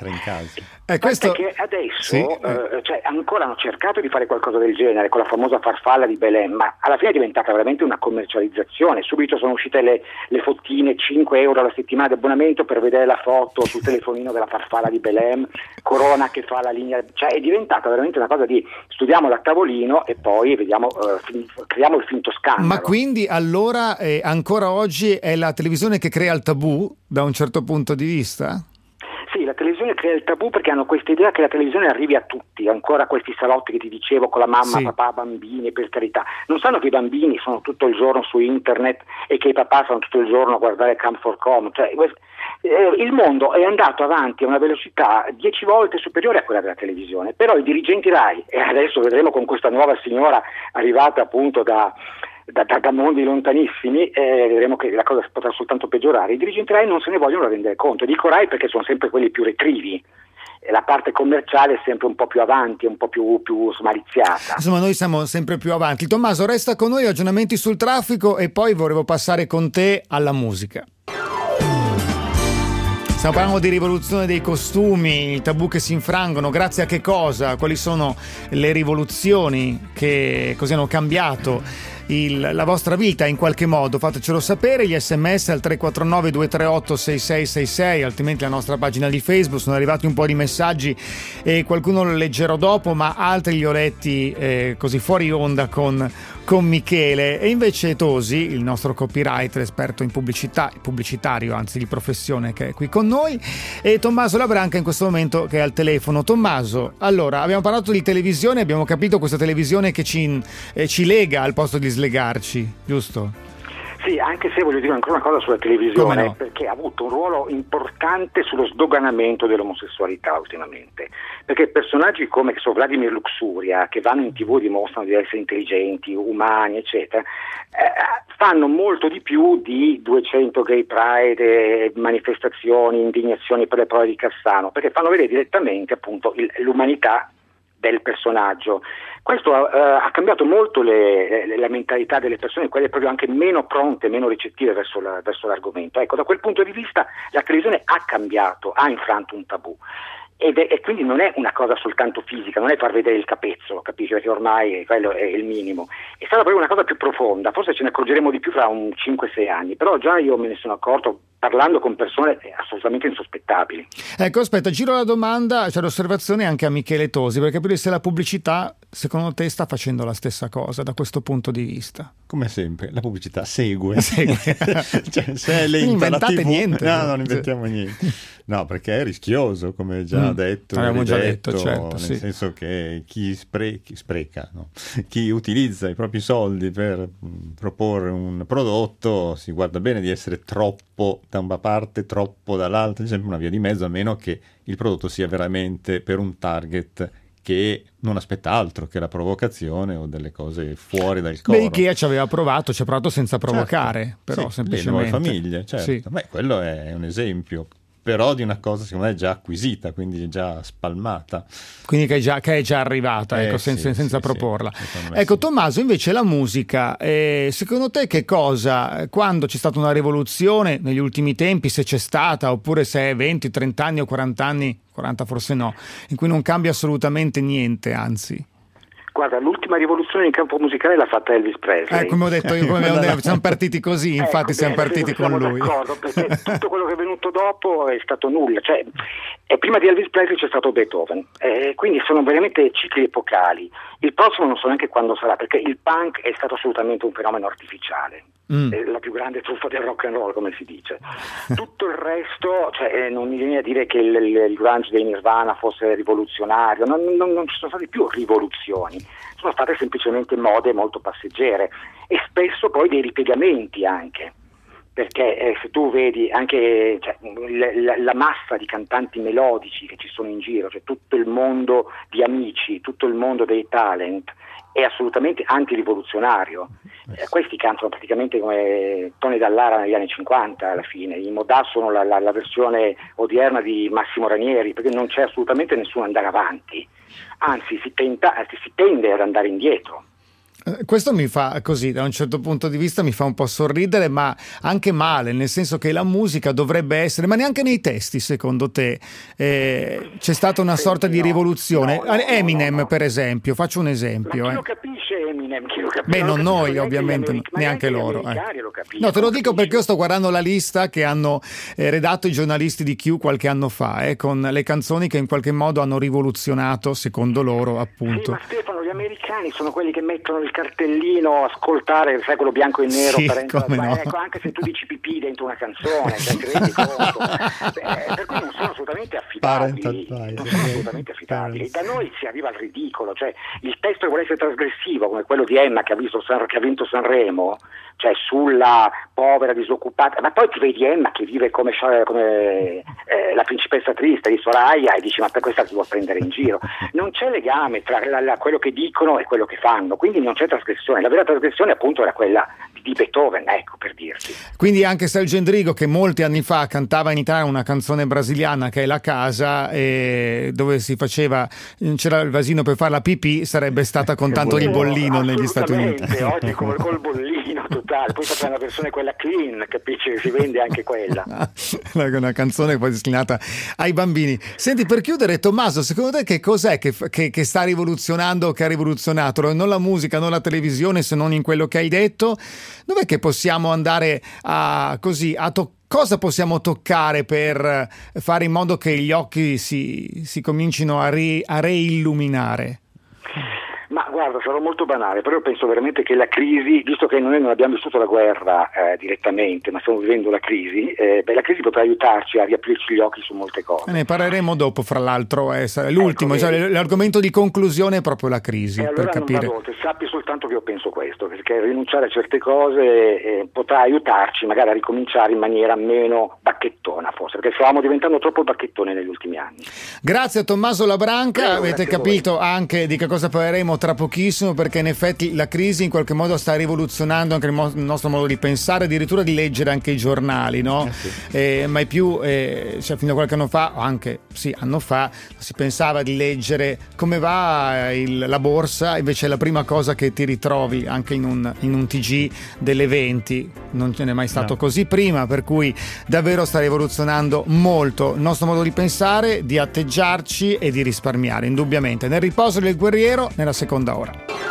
Perché adesso ancora hanno cercato di fare qualcosa del genere con la famosa farfalla di Belém, ma alla fine è diventata veramente una commercializzazione. Subito sono uscite le fottine, 5 euro alla settimana di abbonamento per vedere la foto sul telefonino della farfalla di Belém, Corona che fa la linea, è diventata veramente una cosa di studiamola a tavolino e poi vediamo, creiamo il finto scandalo. Ma quindi allora ancora oggi è la televisione che crea il tabù da un certo punto di vista? Sì, la televisione crea il tabù perché hanno questa idea che la televisione arrivi a tutti, ancora questi salotti che ti dicevo con la mamma, papà, bambini, per carità. Non sanno che i bambini sono tutto il giorno su internet e che i papà sono tutto il giorno a guardare Come4Com. Il mondo è andato avanti a una velocità 10 volte superiore a quella della televisione, però i dirigenti Rai, e adesso vedremo con questa nuova signora arrivata appunto da mondi lontanissimi, vedremo che la cosa potrà soltanto peggiorare. I dirigenti Rai non se ne vogliono rendere conto. Dico Rai perché sono sempre quelli più retrivi, la parte commerciale è sempre un po' più avanti, un po' più smaliziata. Insomma, noi siamo sempre più avanti. Tommaso, resta con noi, ragionamenti sul traffico, e poi volevo passare con te alla musica. Stiamo parlando di rivoluzione dei costumi, i tabù che si infrangono, grazie a che cosa? Quali sono le rivoluzioni che così hanno cambiato la vostra vita in qualche modo? Fatecelo sapere, gli sms al 349 238 6666, altrimenti la nostra pagina di Facebook. Sono arrivati un po' di messaggi e qualcuno lo leggerò dopo, ma altri li ho letti così fuori onda con Michele. E invece Tosi, il nostro copywriter, esperto in pubblicitario, anzi di professione, che è qui con noi, e Tommaso Labranca in questo momento che è al telefono. Tommaso, allora, abbiamo parlato di televisione, abbiamo capito questa televisione che ci lega al posto di slegarci, giusto? Sì, anche se voglio dire ancora una cosa sulla televisione, perché ha avuto un ruolo importante sullo sdoganamento dell'omosessualità ultimamente, perché personaggi come Vladimir Luxuria, che vanno in TV e dimostrano di essere intelligenti, umani, eccetera, fanno molto di più di 200 gay pride, manifestazioni, indignazioni per le prove di Cassano, perché fanno vedere direttamente appunto l'umanità del personaggio. Questo ha cambiato molto la mentalità delle persone, quelle proprio anche meno pronte, meno ricettive verso l'argomento. Ecco, da quel punto di vista la televisione ha cambiato, ha infranto un tabù. E quindi non è una cosa soltanto fisica, non è far vedere il capezzolo, capisci? Perché ormai quello è il minimo. È stata proprio una cosa più profonda, forse ce ne accorgeremo di più fra un 5-6 anni, però già io me ne sono accorto parlando con persone assolutamente insospettabili. Ecco, aspetta, giro la domanda, c'è l'osservazione anche a Michele Tosi, per capire se la pubblicità, secondo te, sta facendo la stessa cosa da questo punto di vista. Come sempre, la pubblicità segue. Cioè, se è lenta la TV, niente. No, non inventiamo niente. No, perché è rischioso, come già detto. Abbiamo già detto, certo, nel senso che chi spreca, no? Chi utilizza i propri soldi per proporre un prodotto si guarda bene di essere troppo da una parte, troppo dall'altra, c'è sempre una via di mezzo, a meno che il prodotto sia veramente per un target che non aspetta altro che la provocazione o delle cose fuori dal coro. Ikea ci aveva provato, ci ha provato senza provocare, certo. però sì, semplicemente. le nuove famiglie, certo. Sì. Quello è un esempio, però di una cosa secondo me già acquisita, quindi già spalmata. Quindi che è già arrivata, ecco, senza proporla. Ecco, Tommaso, invece la musica, secondo te che cosa, quando c'è stata una rivoluzione negli ultimi tempi, se c'è stata, oppure se è 20, 30 anni o 40 anni, 40 forse no, in cui non cambia assolutamente niente, anzi... Guarda, l'ultima rivoluzione in campo musicale l'ha fatta Elvis Presley. Come ho detto io, siamo partiti così, infatti siamo partiti con lui. D'accordo, perché tutto quello che è venuto dopo è stato nulla. Cioè, prima di Elvis Presley c'è stato Beethoven, quindi sono veramente cicli epocali. Il prossimo non so neanche quando sarà, perché il punk è stato assolutamente un fenomeno artificiale. È la più grande truffa del rock and roll, come si dice. Tutto il resto, non mi viene a dire che il grunge dei Nirvana fosse rivoluzionario, non ci sono state più rivoluzioni, sono state semplicemente mode molto passeggere e spesso poi dei ripiegamenti anche, perché se tu vedi anche la massa di cantanti melodici che ci sono in giro, tutto il mondo di Amici, tutto il mondo dei talent è assolutamente antirivoluzionario. Questi cantano praticamente come Tony Dallara negli anni 50 alla fine, i Modà sono la versione odierna di Massimo Ranieri, perché non c'è assolutamente nessun andare avanti, anzi si tende ad andare indietro. Questo mi fa così, da un certo punto di vista mi fa un po' sorridere, ma anche male, nel senso che la musica dovrebbe essere, ma neanche nei testi secondo te c'è stata una sorta di rivoluzione? Eminem per esempio, faccio un esempio. Ma chi lo capisce Eminem? Chi lo capisce? Beh, non noi ovviamente, neanche loro. No, te lo dico perché io sto guardando la lista che hanno redatto i giornalisti di Q qualche anno fa, con le canzoni che in qualche modo hanno rivoluzionato, secondo loro, appunto. Sì, ma Stefano, gli americani sono quelli che mettono il cartellino ascoltare, sai, quello bianco e nero, ecco, anche se tu dici pipì dentro una canzone, ti rendi conto. Per cui non sono assolutamente affidabili. Da noi si arriva al ridicolo, cioè il testo che vuole essere trasgressivo, come quello di Emma che ha vinto Sanremo, cioè sulla povera disoccupata, ma poi ti vedi Emma che vive come la principessa triste di Soraya e dici ma per questa ti vuoi prendere in giro. Non c'è legame tra quello che dicono e quello che fanno, quindi non c'è trasgressione. La vera trasgressione appunto era quella di Beethoven, ecco, per dirti. Quindi anche Sergio Endrigo, che molti anni fa cantava in Italia una canzone brasiliana che è La Casa, dove c'era il vasino per fare la pipì, sarebbe stata con tanto di bollino negli Stati Uniti. Oggi col bollino totale, poi c'è una versione quella clean, capisci? Si vende anche quella. Una canzone poi destinata ai bambini. Senti, per chiudere, Tommaso, secondo te che cos'è che sta rivoluzionando, che ha rivoluzionato? Non la musica, non la televisione, se non in quello che hai detto. Dov'è che possiamo andare cosa possiamo toccare per fare in modo che gli occhi si comincino a reilluminare? Ma guarda, sarò molto banale, però io penso veramente che la crisi, visto che noi non abbiamo vissuto la guerra direttamente, ma stiamo vivendo la crisi potrà aiutarci a riaprirci gli occhi su molte cose. Ne parleremo dopo, fra l'altro, l'ultimo, l'argomento di conclusione è proprio la crisi. Allora per capire. Non vado, sappi soltanto che io penso questo, perché rinunciare a certe cose potrà aiutarci magari a ricominciare in maniera meno bacchettona, forse, perché stavamo diventando troppo bacchettoni negli ultimi anni. Grazie a Tommaso Labranca, avete capito anche di che cosa parleremo tra pochissimo, perché in effetti la crisi in qualche modo sta rivoluzionando anche il nostro modo di pensare, addirittura di leggere anche i giornali, no? Mai più, fino a qualche anno fa, o anche anno fa, si pensava di leggere come va la borsa, invece è la prima cosa che ti ritrovi anche in un TG delle 20, non ce n'è mai stato così prima, per cui davvero sta rivoluzionando molto il nostro modo di pensare, di atteggiarci e di risparmiare, indubbiamente. Nel riposo del guerriero, nella seconda ora.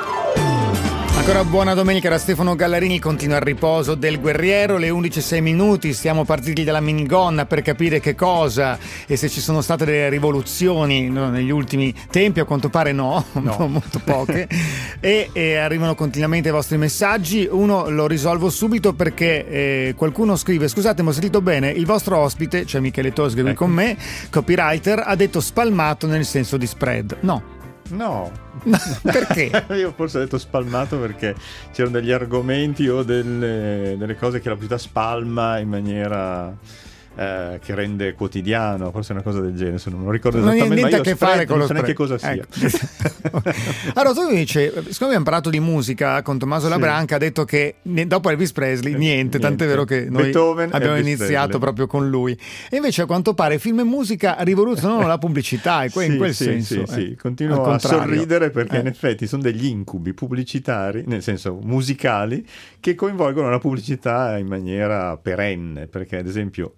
Ancora buona domenica da Stefano Gallarini, continua il riposo del guerriero, le 11:06, siamo partiti dalla minigonna per capire che cosa e se ci sono state delle rivoluzioni negli ultimi tempi, a quanto pare no. Molto poche, e arrivano continuamente i vostri messaggi. Uno lo risolvo subito perché qualcuno scrive: scusate, ma ho sentito bene, il vostro ospite, cioè Michele Tosghevi con me, copywriter, ha detto spalmato nel senso di spread. No, perché? Io forse ho detto spalmato perché c'erano degli argomenti o delle cose che la pubblicità spalma in maniera che rende quotidiano, forse una cosa del genere, se non lo ricordo non esattamente, niente ma io a che fare con lo non so neanche spread. cosa sia. Ecco. Allora tu mi dici, siccome abbiamo parlato di musica con Tommaso Labranca, ha detto che dopo Elvis Presley niente, tant'è vero che noi Beethoven, abbiamo Elvis iniziato Presley. proprio con lui, e invece a quanto pare film e musica rivoluzionano la pubblicità, e in quel senso sì. Continuo a sorridere perché in effetti sono degli incubi pubblicitari, nel senso musicali, che coinvolgono la pubblicità in maniera perenne, perché ad esempio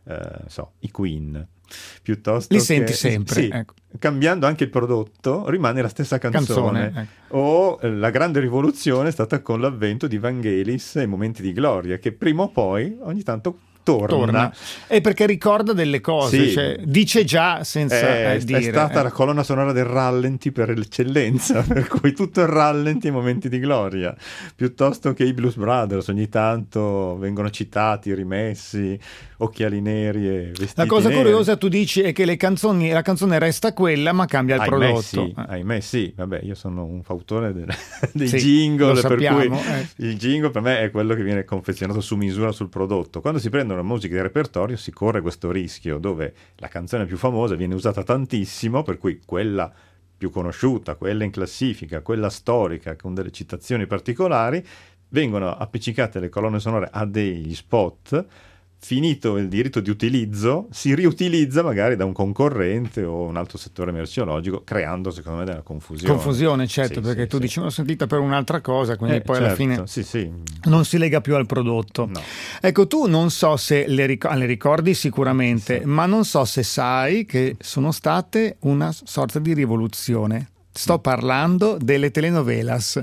i Queen, piuttosto li senti sempre, sì, ecco. Cambiando anche il prodotto rimane la stessa canzone. Ecco. O la grande rivoluzione è stata con l'avvento di Vangelis e Momenti di Gloria, che prima o poi ogni tanto torna. E perché ricorda delle cose, Sì. cioè, dice già senza dire. È stata la colonna sonora del rallenti per l'eccellenza, per cui tutto il rallenti e Momenti di Gloria, piuttosto che i Blues Brothers ogni tanto vengono citati, rimessi, occhiali neri e vestiti La cosa neri. curiosa, tu dici, è che la canzone resta quella ma cambia il prodotto. Ahimè sì, vabbè, io sono un fautore dei Sì, jingle, lo sappiamo, per cui il jingle per me è quello che viene confezionato su misura sul prodotto. Quando si prendono la musica di repertorio si corre questo rischio, dove la canzone più famosa viene usata tantissimo, per cui quella più conosciuta, quella in classifica, quella storica con delle citazioni particolari, vengono appiccicate le colonne sonore a degli spot. Finito il diritto di utilizzo, si riutilizza magari da un concorrente o un altro settore merceologico, creando secondo me della confusione. Certo, Sì, perché sì, tu sì. dici l'ho sentita per un'altra cosa, quindi poi alla certo, fine sì. non si lega più al prodotto. No. Ecco, tu non so se le ricordi sicuramente, ma non so se sai che sono state una sorta di rivoluzione. Sto parlando delle telenovelas.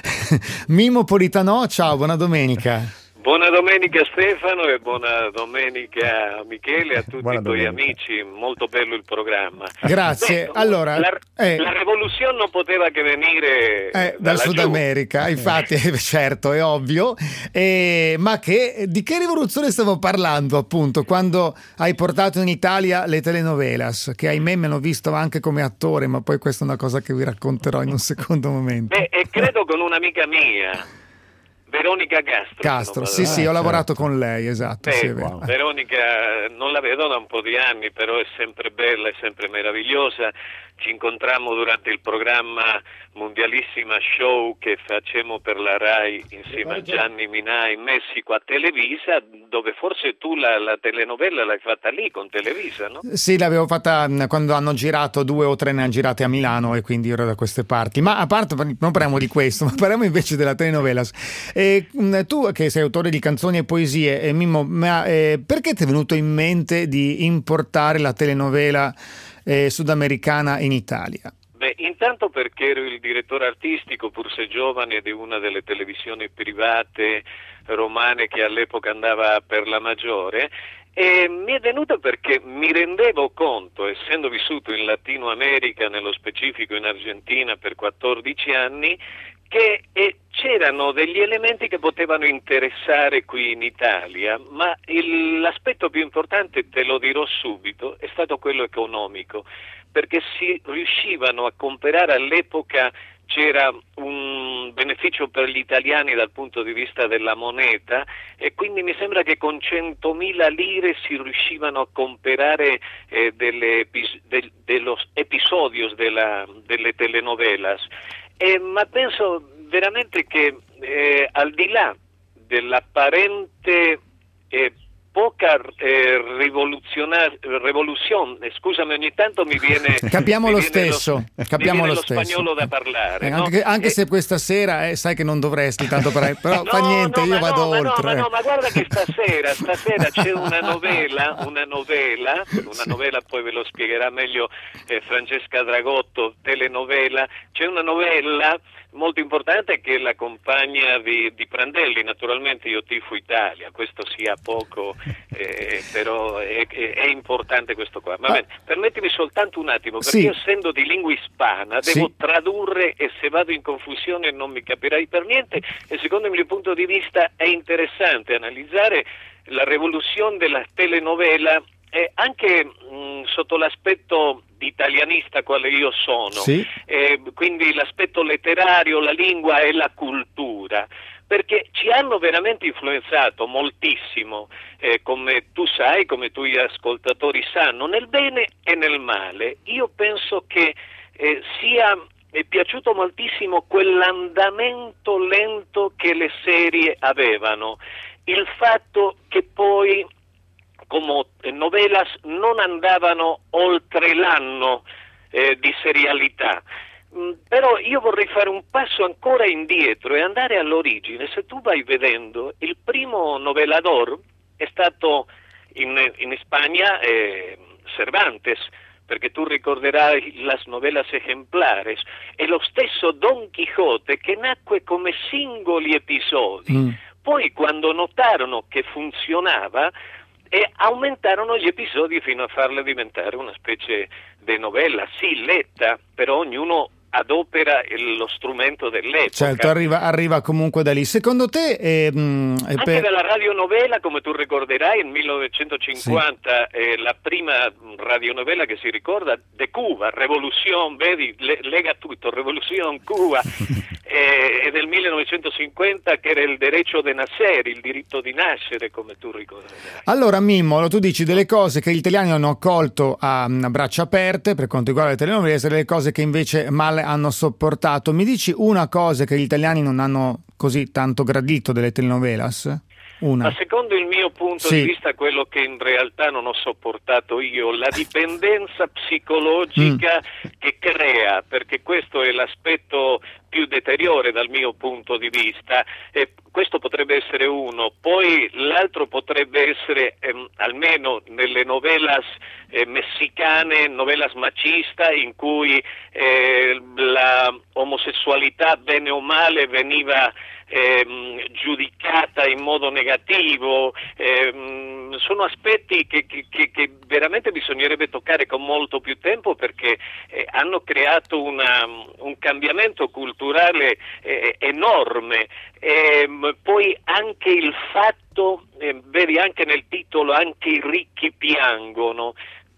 Mimo Politano, ciao, buona domenica. Buona domenica Stefano e buona domenica Michele e a tutti Buona i tuoi domenica. amici, molto bello il programma. Grazie. Allora, la rivoluzione non poteva che venire dal dalla Sud giù. America, infatti, certo, è ovvio. Ma di che rivoluzione stavo parlando, appunto, quando hai portato in Italia le telenovelas, che ahimè me l'ho visto anche come attore, ma poi questa è una cosa che vi racconterò in un secondo momento. E credo con un'amica mia, Veronica Castro, sì, ho lavorato con lei, esatto. Sì, è vero. Veronica non la vedo da un po' di anni, però è sempre bella, è sempre meravigliosa. Ci incontrammo durante il programma Mondialissima Show che facemmo per la Rai insieme a Gianni Minà in Messico a Televisa, dove forse tu la telenovela l'hai fatta lì con Televisa, no? Sì, l'avevo fatta quando hanno girato 2 o 3, ne hanno girate a Milano e quindi ero da queste parti. Ma a parte, non parliamo di questo, ma parliamo invece della telenovelas. Tu che sei autore di canzoni e poesie, Mimmo, perché ti è venuto in mente di importare la telenovela sudamericana in Italia? Beh, intanto perché ero il direttore artistico, pur se giovane, di una delle televisioni private romane che all'epoca andava per la maggiore, e mi è venuto perché mi rendevo conto, essendo vissuto in Latino America, nello specifico in Argentina per 14 anni, che c'erano degli elementi che potevano interessare qui in Italia, ma l'aspetto più importante, te lo dirò subito, è stato quello economico, perché si riuscivano a comprare all'epoca, c'era un beneficio per gli italiani dal punto di vista della moneta e quindi mi sembra che con 100.000 lire si riuscivano a comprare dello episodios delle telenovelas. Ma penso veramente che al di là dell'apparente poca rivoluzione, scusami, ogni tanto mi viene capiamo lo lo stesso spagnolo da parlare, no? anche se questa sera sai che non dovresti tanto però no, fa niente, io vado oltre. Ma guarda che stasera c'è una novela, poi ve lo spiegherà meglio Francesca Dragotto, telenovela, c'è una novella molto importante che è la compagna di Prandelli, naturalmente io tifo Italia, questo sia poco, però è importante questo qua. Va bene, permettimi soltanto un attimo, perché io essendo di lingua ispana devo tradurre e se vado in confusione non mi capirai per niente e secondo il mio punto di vista è interessante analizzare la rivoluzione della telenovela anche sotto l'aspetto italianista quale io sono, quindi l'aspetto letterario, la lingua e la cultura. perché ci hanno veramente influenzato moltissimo, come tu sai, come tu gli ascoltatori sanno, nel bene e nel male. Io penso che sia piaciuto moltissimo quell'andamento lento che le serie avevano, il fatto che poi come novelas non andavano oltre l'anno di serialità. Però io vorrei fare un passo ancora indietro e andare all'origine. Se tu vai vedendo, il primo novelador è stato in Spagna Cervantes, perché tu ricorderai las novelas ejemplares, e lo stesso Don Quixote, che nacque come singoli episodi. Poi quando notarono che funzionava, aumentarono gli episodi fino a farla diventare una specie di novella, sì, letta, però ognuno adopera lo strumento dell'epoca. Certo, arriva comunque da lì. Secondo te... anche dalla radionovela, come tu ricorderai, nel 1950 sì. La prima radionovela che si ricorda, de Cuba, Revolución, vedi, lega tutto, Revolución Cuba, e del 1950 che era il derecho de nacer, il diritto di nascere, come tu ricorderai. Allora Mimmo, tu dici delle cose che gli italiani hanno accolto a braccia aperte per quanto riguarda le telenovele, e delle cose che invece male hanno sopportato. Mi dici una cosa che gli italiani non hanno così tanto gradito delle telenovelas? Una. Ma secondo il mio punto di vista, quello che in realtà non ho sopportato io, la dipendenza psicologica che crea, perché questo è l'aspetto più deteriore dal mio punto di vista, e questo potrebbe essere uno. Poi l'altro potrebbe essere, almeno nelle novelas messicane, novelas machista, in cui la omosessualità, bene o male, veniva giudicata in modo negativo. Sono aspetti che veramente bisognerebbe toccare con molto più tempo, perché hanno creato un cambiamento culturale enorme. Poi anche il fatto, vedi anche nel titolo, anche i ricchi piangono,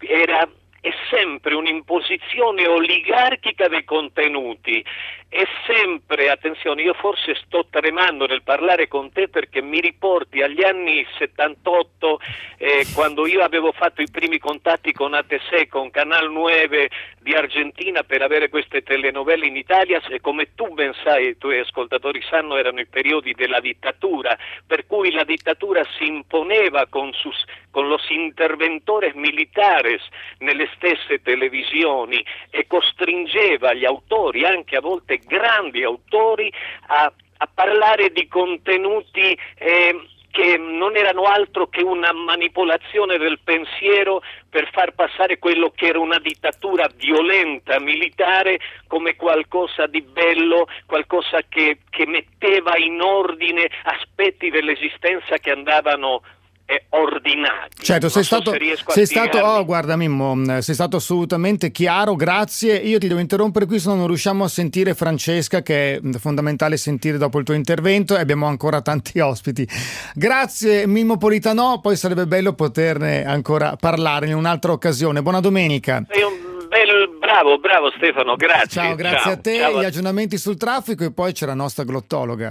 è sempre un'imposizione oligarchica dei contenuti, è sempre, attenzione, io forse sto tremando nel parlare con te perché mi riporti agli anni 78, quando io avevo fatto i primi contatti con ATC, con Canal 9 di Argentina, per avere queste telenovelle in Italia, e come tu ben sai, i tuoi ascoltatori sanno, erano i periodi della dittatura, per cui la dittatura si imponeva con los interventores militares nelle stesse televisioni e costringeva gli autori, anche a volte grandi autori, a parlare di contenuti che non erano altro che una manipolazione del pensiero per far passare quello che era una dittatura violenta, militare, come qualcosa di bello, qualcosa che metteva in ordine aspetti dell'esistenza che andavano ordinati. Certo, sei stato oh, guarda Mimmo, sei stato assolutamente chiaro, grazie. Io ti devo interrompere qui, se no non riusciamo a sentire Francesca, che è fondamentale sentire dopo il tuo intervento, e abbiamo ancora tanti ospiti. Grazie Mimmo Politano, poi sarebbe bello poterne ancora parlare in un'altra occasione. Buona domenica. Sei un bel bravo Stefano, grazie. Ciao, grazie a te. Ciao. Gli aggiornamenti sul traffico, e poi c'è la nostra glottologa.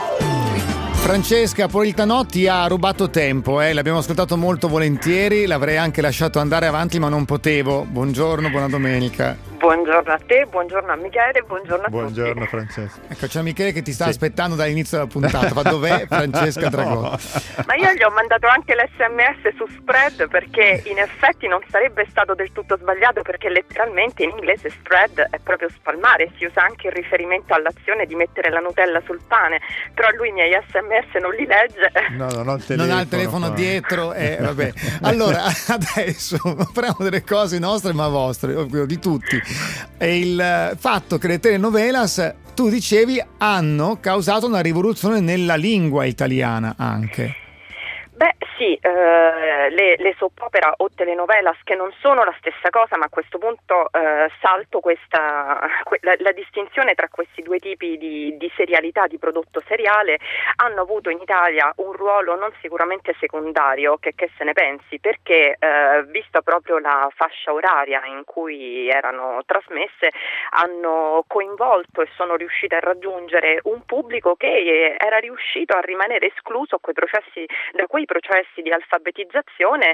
Francesca Politano ti ha rubato tempo, l'abbiamo ascoltato molto volentieri, l'avrei anche lasciato andare avanti ma non potevo. Buongiorno, buona domenica. Buongiorno a te, buongiorno a Michele, buongiorno a tutti. Buongiorno Francesca. Ecco, c'è Michele che ti sta aspettando dall'inizio della puntata. Ma dov'è Francesca Dragoni? Ma io gli ho mandato anche l'SMS su spread, perché in effetti non sarebbe stato del tutto sbagliato, perché letteralmente in inglese spread è proprio spalmare, si usa anche in riferimento all'azione di mettere la Nutella sul pane, però lui i miei SMS non li legge. No, non ha il telefono dietro, vabbè. Allora, adesso parliamo delle cose nostre ma vostre, di tutti. E il fatto che le telenovelas, tu dicevi, hanno causato una rivoluzione nella lingua italiana anche. Beh sì, le soap opera o telenovelas, che non sono la stessa cosa, ma a questo punto salto la distinzione tra questi due tipi di serialità, di prodotto seriale, hanno avuto in Italia un ruolo non sicuramente secondario, che se ne pensi, perché vista proprio la fascia oraria in cui erano trasmesse, hanno coinvolto e sono riuscite a raggiungere un pubblico che era riuscito a rimanere escluso da quei processi di alfabetizzazione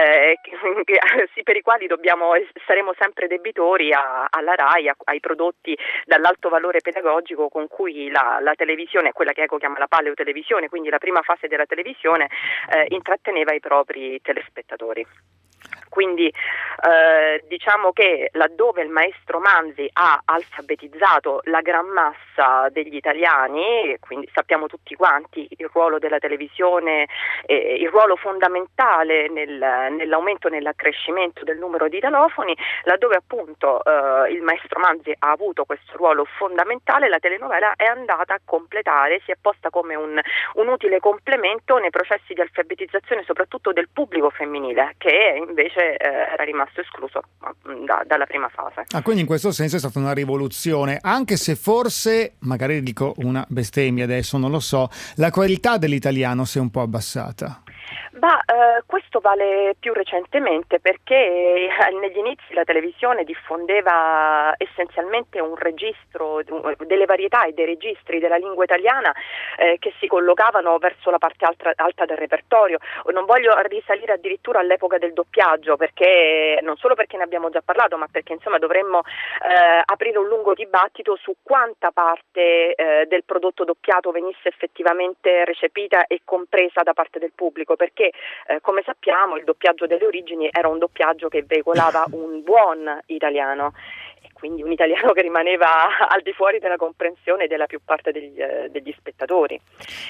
per i quali saremo sempre debitori alla RAI, ai prodotti dall'alto valore pedagogico con cui la televisione, quella che Eco chiama la paleotelevisione, quindi la prima fase della televisione, intratteneva i propri telespettatori. Quindi diciamo che laddove il maestro Manzi ha alfabetizzato la gran massa degli italiani, quindi sappiamo tutti quanti il ruolo della televisione, il ruolo fondamentale nell'aumento, nell'accrescimento del numero di italofoni, laddove appunto il maestro Manzi ha avuto questo ruolo fondamentale, la telenovela è andata a completare, si è posta come un utile complemento nei processi di alfabetizzazione soprattutto del pubblico femminile, che invece era rimasto escluso dalla prima fase. Quindi in questo senso è stata una rivoluzione, anche se forse, magari dico una bestemmia adesso, non lo so, la qualità dell'italiano si è un po' abbassata. Questo vale più recentemente, perché negli inizi la televisione diffondeva essenzialmente un registro delle varietà e dei registri della lingua italiana che si collocavano verso la parte alta del repertorio. Non voglio risalire addirittura all'epoca del doppiaggio, perché non solo perché ne abbiamo già parlato, ma perché insomma dovremmo aprire un lungo dibattito su quanta parte del prodotto doppiato venisse effettivamente recepita e compresa da parte del pubblico, perché come sappiamo il doppiaggio delle origini era un doppiaggio che veicolava un buon italiano, e quindi un italiano che rimaneva al di fuori della comprensione della più parte degli spettatori.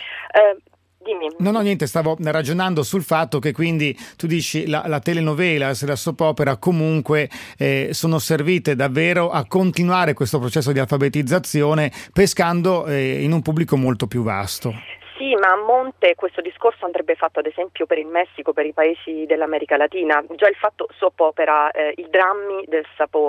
Dimmi. No, niente, stavo ragionando sul fatto che quindi tu dici la telenovela e la soap opera comunque sono servite davvero a continuare questo processo di alfabetizzazione, pescando in un pubblico molto più vasto. Sì, ma a monte questo discorso andrebbe fatto ad esempio per il Messico, per i paesi dell'America Latina. Già il fatto soap opera, il dramma del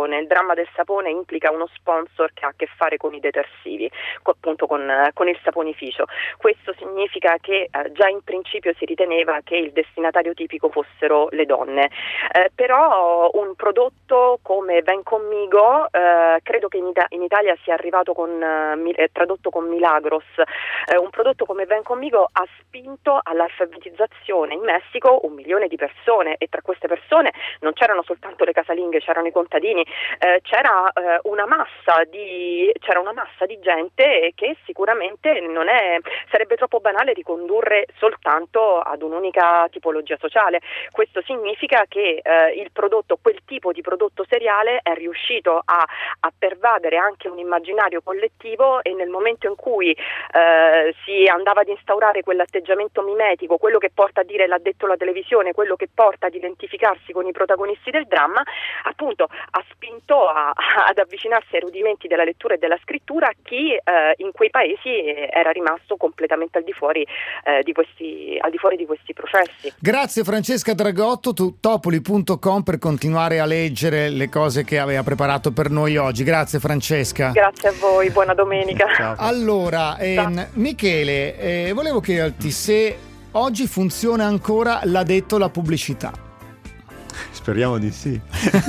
sapone implica uno sponsor che ha a che fare con i detersivi, appunto con il saponificio. Questo significa che già in principio si riteneva che il destinatario tipico fossero le donne. Però un prodotto come Ven conmigo, credo che in Italia sia arrivato tradotto con Milagros, un prodotto come Ven conmigo ha spinto all'alfabetizzazione in Messico 1 milione di persone, e tra queste persone non c'erano soltanto le casalinghe, c'erano i contadini, c'era una massa di gente che sicuramente sarebbe troppo banale ricondurre soltanto ad un'unica tipologia sociale. Questo significa che quel tipo di prodotto seriale è riuscito a pervadere anche un immaginario collettivo, e nel momento in cui si andava ad instaurare quell'atteggiamento mimetico, quello che porta a dire l'ha detto la televisione, quello che porta ad identificarsi con i protagonisti del dramma, appunto ha spinto ad avvicinarsi ai rudimenti della lettura e della scrittura chi in quei paesi era rimasto completamente al di fuori di questi processi. Grazie Francesca Dragotto, Topoli.com, per continuare a leggere le cose che aveva preparato per noi oggi. Grazie Francesca. Grazie a voi, buona domenica. Ciao. Allora, Michele, volevo chiederti se oggi funziona ancora l'ha detto la pubblicità. Speriamo di sì.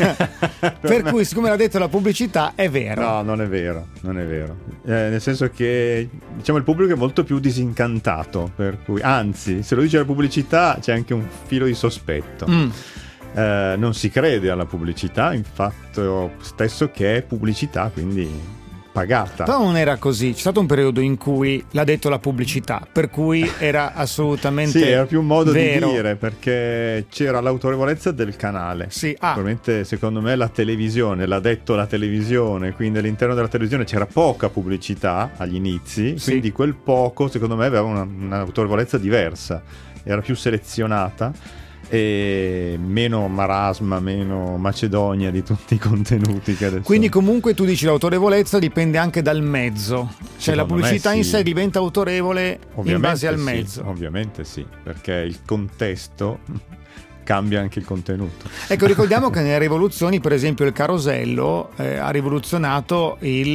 Per cui, siccome l'ha detto la pubblicità, è vero. No, non è vero. Nel senso che, diciamo, il pubblico è molto più disincantato, per cui, anzi, se lo dice la pubblicità c'è anche un filo di sospetto. Non si crede alla pubblicità, infatti stesso che è pubblicità, quindi pagata. Però non era così, c'è stato un periodo in cui l'ha detto la pubblicità, per cui era assolutamente sì, era più un modo vero. di dire, perché c'era l'autorevolezza del canale. Sì. Probabilmente, secondo me, la televisione, l'ha detto la televisione, quindi all'interno della televisione c'era poca pubblicità agli inizi, sì. Quindi quel poco, secondo me, aveva un'autorevolezza diversa, era più selezionata. e meno marasma, meno macedonia di tutti i contenuti che adesso... Quindi comunque tu dici l'autorevolezza dipende anche dal mezzo, cioè la pubblicità in sé diventa autorevole in base al mezzo. Ovviamente sì, perché il contesto cambia anche il contenuto. Ecco, ricordiamo che nelle rivoluzioni, per esempio il carosello ha rivoluzionato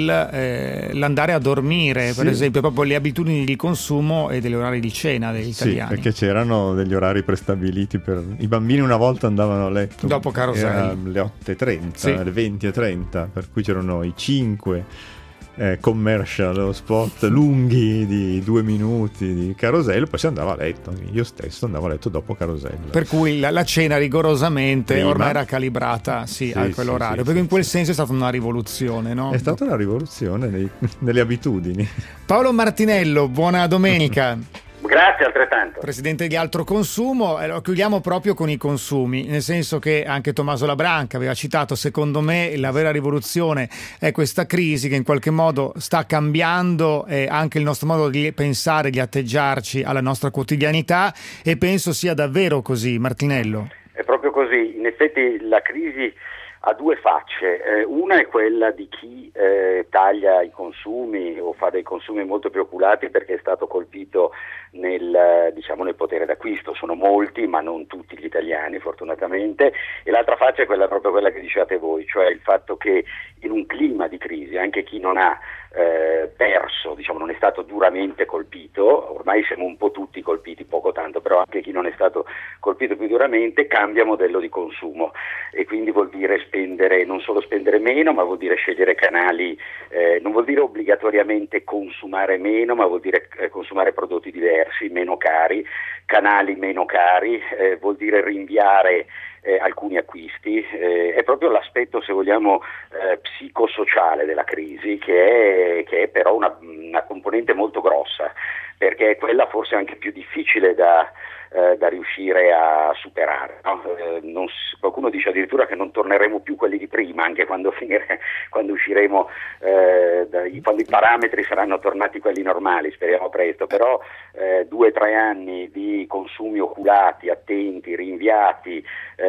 l'andare a dormire, per esempio, proprio le abitudini di consumo e degli orari di cena degli italiani. Sì, perché c'erano degli orari prestabiliti per i bambini. Una volta andavano a letto dopo carosello alle 8:30, alle 20:30, per cui c'erano i 5 commercial, spot lunghi di 2 minuti di carosello, poi si andava a letto. Io stesso andavo a letto dopo carosello, per cui la cena rigorosamente ormai era calibrata a quell'orario, perché in quel senso è stata una rivoluzione, no? È stata una rivoluzione nelle abitudini. Paolo Martinello, buona domenica. Grazie, altrettanto. Presidente di Altro Consumo, chiudiamo proprio con i consumi, nel senso che anche Tommaso Labranca aveva citato, secondo me la vera rivoluzione è questa crisi che in qualche modo sta cambiando anche il nostro modo di pensare, di atteggiarci alla nostra quotidianità, e penso sia davvero così. Martinello? È proprio così, in effetti la crisi ha due facce, una è quella di chi taglia i consumi o fa dei consumi molto più oculati perché è stato colpito nel potere d'acquisto. Sono molti, ma non tutti gli italiani fortunatamente, e l'altra faccia è proprio quella che dicevate voi, cioè il fatto che in un clima di crisi anche chi non ha perso, non è stato duramente colpito, ormai siamo un po' tutti colpiti, poco tanto, però anche chi non è stato colpito più duramente cambia modello di consumo, e quindi vuol dire non solo spendere meno, ma vuol dire scegliere canali, non vuol dire obbligatoriamente consumare meno, ma vuol dire consumare prodotti diversi, meno cari, canali meno cari, vuol dire rinviare alcuni acquisti. È proprio l'aspetto, se vogliamo, psicosociale della crisi, che è però una componente molto grossa, perché è quella forse anche più difficile da riuscire a superare, no? Qualcuno dice addirittura che non torneremo più quelli di prima, anche quando usciremo, quando i parametri saranno tornati quelli normali, speriamo presto, però 2 o 3 anni di consumi oculati, attenti, rinviati,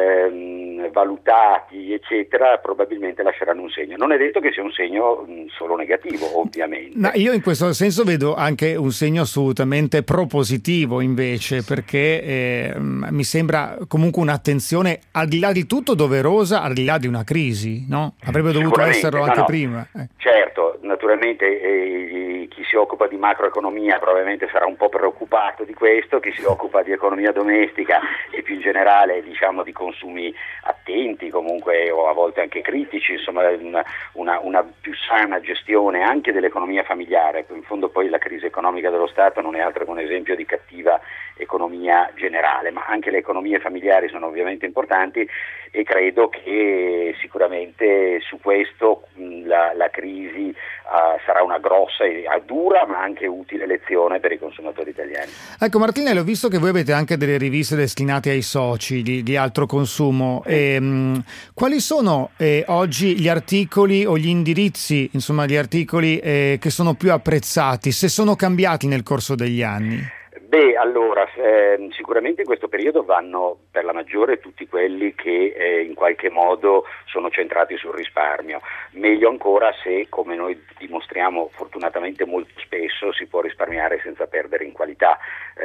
valutati, eccetera, probabilmente lasceranno un segno. Non è detto che sia un segno solo negativo, ovviamente. No, io in questo senso vedo anche un segno assolutamente propositivo, invece, perché mi sembra comunque un'attenzione al di là di tutto doverosa, al di là di una crisi, no? Avrebbe dovuto esserlo anche prima. Certo, naturalmente chi si occupa di macroeconomia probabilmente sarà un po' preoccupato di questo, chi si occupa di economia domestica e più in generale di consumi attenti, comunque, o a volte anche critici, insomma una più sana gestione anche dell'economia familiare. In fondo poi la crisi economica dello Stato non è altro che un esempio di cattiva economia generale, ma anche le economie familiari sono ovviamente importanti, e credo che sicuramente su questo la crisi sarà una grossa e dura ma anche utile lezione per i consumatori italiani. Ecco Martinello, visto che voi avete anche delle riviste destinate ai soci di Altro Consumo, quali sono oggi gli articoli o gli indirizzi, insomma gli articoli che sono più apprezzati, se sono cambiati nel corso degli anni? Allora, sicuramente in questo periodo vanno per la maggiore tutti quelli che in qualche modo sono centrati sul risparmio. Meglio ancora se, come noi dimostriamo fortunatamente molto spesso, si può risparmiare senza perdere in qualità.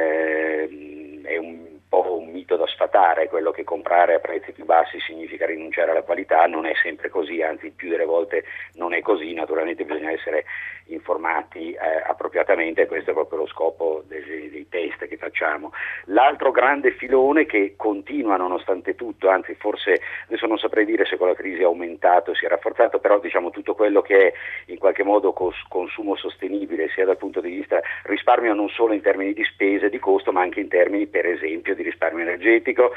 È un po' un mito da sfatare quello che comprare a prezzi più bassi significa rinunciare alla qualità. Non è sempre così, anzi il più delle volte non è così. Naturalmente bisogna essere informati appropriatamente, e questo è proprio lo scopo dei test che facciamo. L'altro grande filone che continua nonostante tutto, anzi forse adesso non saprei dire se con la crisi è aumentato, si è rafforzato, però tutto quello che è in qualche modo consumo sostenibile, sia dal punto di vista risparmio non solo in termini di spese, di costo, ma anche in termini per esempio di risparmio energetico.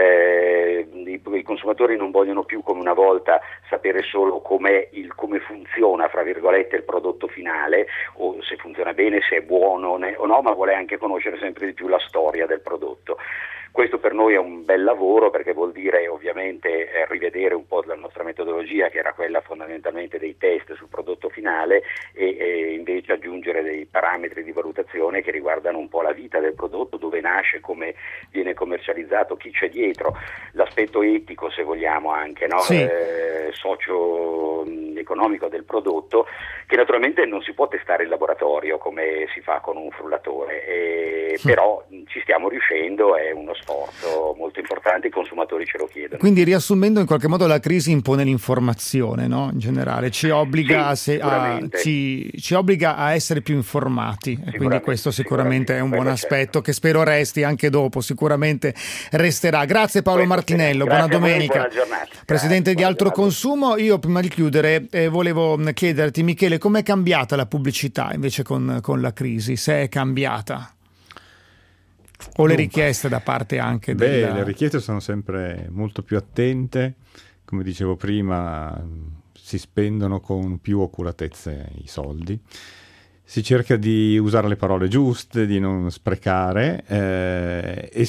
I consumatori non vogliono più, come una volta, sapere solo come funziona, fra virgolette, il prodotto finale, o se funziona bene, se è buono o no, ma vuole anche conoscere sempre di più la storia del prodotto. Questo per noi è un bel lavoro, perché vuol dire ovviamente rivedere un po' la nostra metodologia, che era quella fondamentalmente dei test sul prodotto finale, finale e invece aggiungere dei parametri di valutazione che riguardano un po' la vita del prodotto, dove nasce, come viene commercializzato, chi c'è dietro, l'aspetto etico, se vogliamo, anche, no? Sì. Socio-economico del prodotto, che naturalmente non si può testare in laboratorio come si fa con un frullatore, però ci stiamo riuscendo, è uno sforzo molto importante, i consumatori ce lo chiedono. Quindi, riassumendo, in qualche modo la crisi impone l'informazione, no? In generale ci obbliga, ci obbliga a essere più informati, e quindi questo sicuramente è un buon aspetto, che spero resti anche dopo, sicuramente resterà. Grazie Paolo Martinello, buona domenica. Buona giornata. Presidente di Altro Consumo. Io prima di chiudere volevo chiederti, Michele, com'è cambiata la pubblicità invece con la crisi, se è cambiata? O le richieste da parte anche le richieste sono sempre molto più attente, come dicevo prima, si spendono con più oculatezza i soldi, si cerca di usare le parole giuste, di non sprecare, e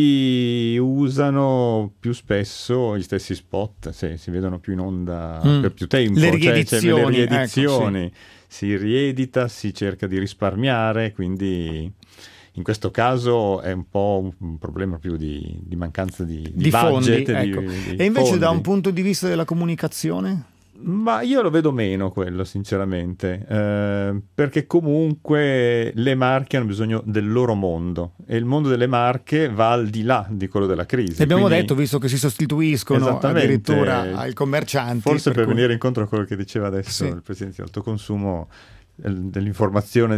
si usano più spesso gli stessi spot, si vedono più in onda per più tempo, le riedizioni, ecco, si riedita, si cerca di risparmiare, quindi in questo caso è un po' un problema più di mancanza di budget, fondi, ecco. E invece fondi. Da un punto di vista della comunicazione? Ma io lo vedo meno quello, sinceramente, perché comunque le marche hanno bisogno del loro mondo e il mondo delle marche va al di là di quello della crisi. Abbiamo detto, visto che si sostituiscono addirittura ai commercianti. Forse per venire incontro a quello che diceva adesso il Presidente di Alto Consumo, dell'informazione,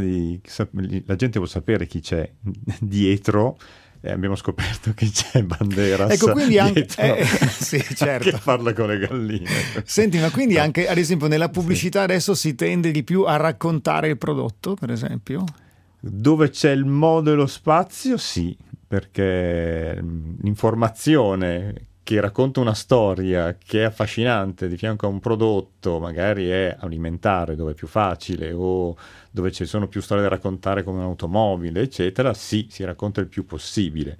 la gente vuole sapere chi c'è dietro. Abbiamo scoperto che c'è Banderas, ecco, quindi anche certo, che parla con le galline. Senti, ma quindi anche, ad esempio, nella pubblicità adesso si tende di più a raccontare il prodotto, per esempio? Dove c'è il modo e lo spazio, sì, perché l'informazione che racconta una storia che è affascinante di fianco a un prodotto, magari è alimentare, dove è più facile, o dove ci sono più storie da raccontare come un'automobile, eccetera, sì, si racconta il più possibile.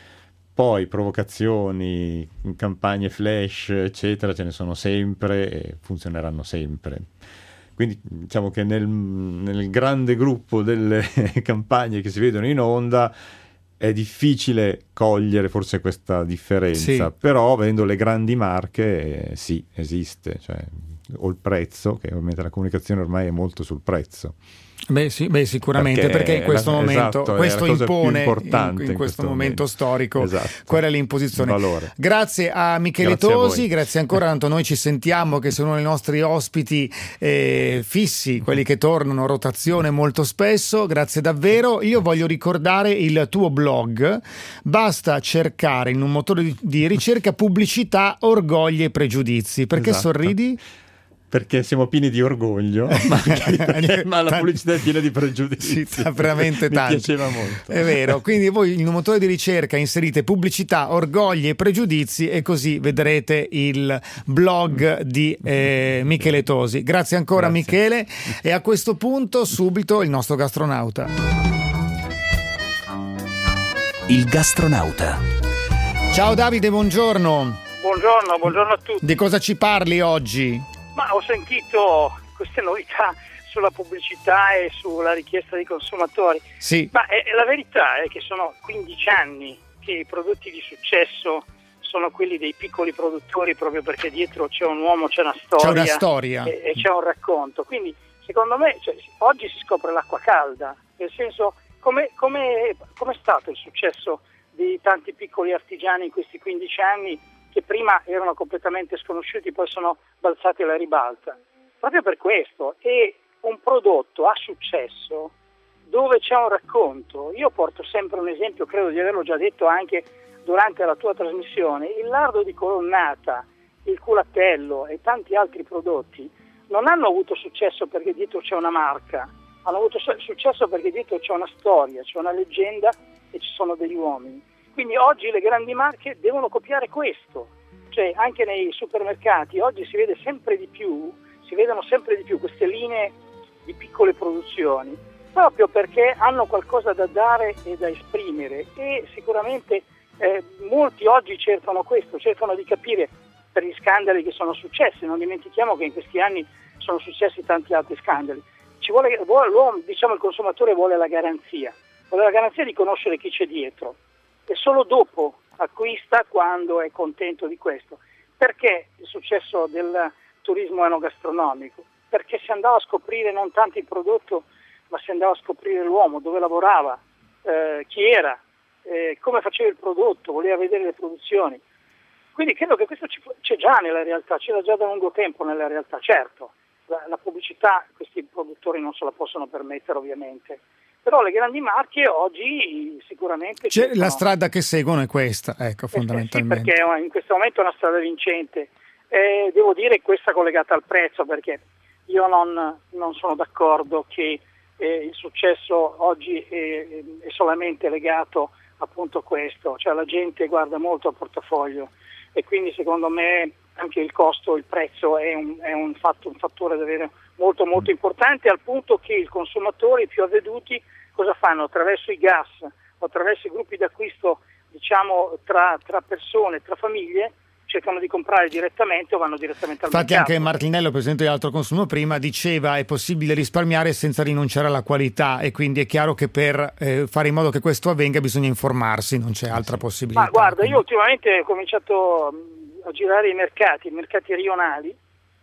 Poi provocazioni, campagne flash, eccetera, ce ne sono sempre e funzioneranno sempre. Quindi diciamo che nel grande gruppo delle campagne che si vedono in onda è difficile cogliere forse questa differenza, però vedendo le grandi marche sì, esiste, cioè, o il prezzo, che ovviamente la comunicazione ormai è molto sul prezzo. Beh, sicuramente, perché in questo momento questo impone in questo momento storico, quella è l'imposizione. Valore. Grazie a Michele Tosi, grazie ancora, tanto noi ci sentiamo, che sono i nostri ospiti fissi, quelli che tornano a rotazione molto spesso. Grazie davvero. Io voglio ricordare il tuo blog, basta cercare in un motore di ricerca pubblicità, orgogli e pregiudizi. Perché sorridi? Perché siamo pieni di orgoglio, ma la pubblicità è piena di pregiudizi. Veramente tanto. Mi piaceva molto. È vero, quindi voi in un motore di ricerca inserite pubblicità, orgogli e pregiudizi e così vedrete il blog di Michele Tosi. Grazie ancora. Grazie. Michele. E a questo punto subito il nostro gastronauta. Il gastronauta. Ciao Davide, buongiorno. Buongiorno a tutti. Di cosa ci parli oggi? Ma ho sentito queste novità sulla pubblicità e sulla richiesta dei consumatori. Sì. Ma la verità è che sono 15 anni che i prodotti di successo sono quelli dei piccoli produttori, proprio perché dietro c'è un uomo, c'è una storia. E c'è un racconto. Quindi secondo me oggi si scopre l'acqua calda, nel senso come è stato il successo di tanti piccoli artigiani in questi 15 anni che prima erano completamente sconosciuti, poi sono balzati alla ribalta. Proprio per questo è un prodotto a successo dove c'è un racconto. Io porto sempre un esempio, credo di averlo già detto anche durante la tua trasmissione: il lardo di Colonnata, il culatello e tanti altri prodotti non hanno avuto successo perché dietro c'è una marca, hanno avuto successo perché dietro c'è una storia, c'è una leggenda e ci sono degli uomini. Quindi oggi le grandi marche devono copiare questo, cioè anche nei supermercati oggi si vedono sempre di più queste linee di piccole produzioni, proprio perché hanno qualcosa da dare e da esprimere, e sicuramente molti oggi cercano questo, cercano di capire per gli scandali che sono successi. Non dimentichiamo che in questi anni sono successi tanti altri scandali. L'uomo, diciamo, il consumatore vuole la garanzia di conoscere chi c'è dietro, e solo dopo acquista quando è contento di questo. Perché il successo del turismo enogastronomico? Perché si andava a scoprire non tanto il prodotto, ma si andava a scoprire l'uomo, dove lavorava, chi era, come faceva il prodotto, voleva vedere le produzioni. Quindi credo che questo c'è già nella realtà, c'era già da lungo tempo nella realtà. Certo, la pubblicità questi produttori non se la possono permettere ovviamente, però le grandi marche oggi sicuramente... La strada che seguono è questa, ecco, fondamentalmente. Sì, perché in questo momento è una strada vincente. Devo dire questa collegata al prezzo, perché io non sono d'accordo che il successo oggi è solamente legato appunto a questo, cioè la gente guarda molto al portafoglio, e quindi secondo me anche il costo, il prezzo è un fattore davvero molto molto importante, al punto che i consumatori più avveduti cosa fanno? Attraverso i gas o attraverso i gruppi d'acquisto, diciamo, tra persone, tra famiglie, cercano di comprare direttamente o vanno direttamente al mercato. Infatti anche Martinello, presidente di Altro Consumo prima, diceva è possibile risparmiare senza rinunciare alla qualità, e quindi è chiaro che per fare in modo che questo avvenga bisogna informarsi, non c'è altra possibilità. Ma guarda, io ultimamente ho cominciato a girare i mercati rionali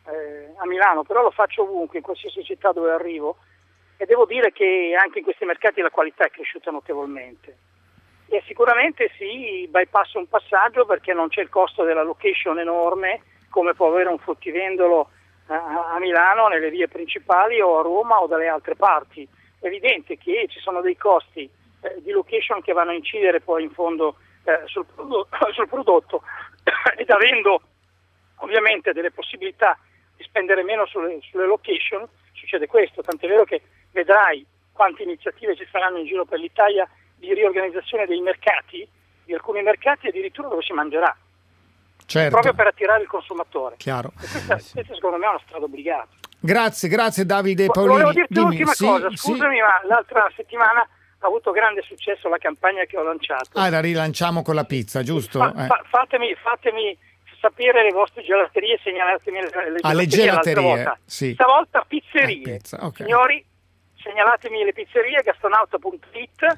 a Milano, però lo faccio ovunque, in qualsiasi città dove arrivo, e devo dire che anche in questi mercati la qualità è cresciuta notevolmente. E sicuramente si bypassa un passaggio, perché non c'è il costo della location enorme come può avere un fruttivendolo a Milano, nelle vie principali, o a Roma o dalle altre parti. È evidente che ci sono dei costi di location che vanno a incidere poi in fondo sul prodotto ed avendo ovviamente delle possibilità di spendere meno sulle location, succede questo, tant'è vero che vedrai quante iniziative ci saranno in giro per l'Italia di riorganizzazione dei mercati, di alcuni mercati addirittura dove si mangerà, certo, proprio per attirare il consumatore. Chiaro. E questa secondo me è una strada obbligata. Grazie Davide Paolini. Volevo dirti l'ultima cosa, scusami, ma l'altra settimana ha avuto grande successo la campagna che ho lanciato. La rilanciamo con la pizza, giusto? Fatemi sapere le vostre gelaterie, segnalatemi le gelaterie. Sì. Stavolta pizzerie. Pizza, okay. Signori, segnalatemi le pizzerie, gastronauta.it,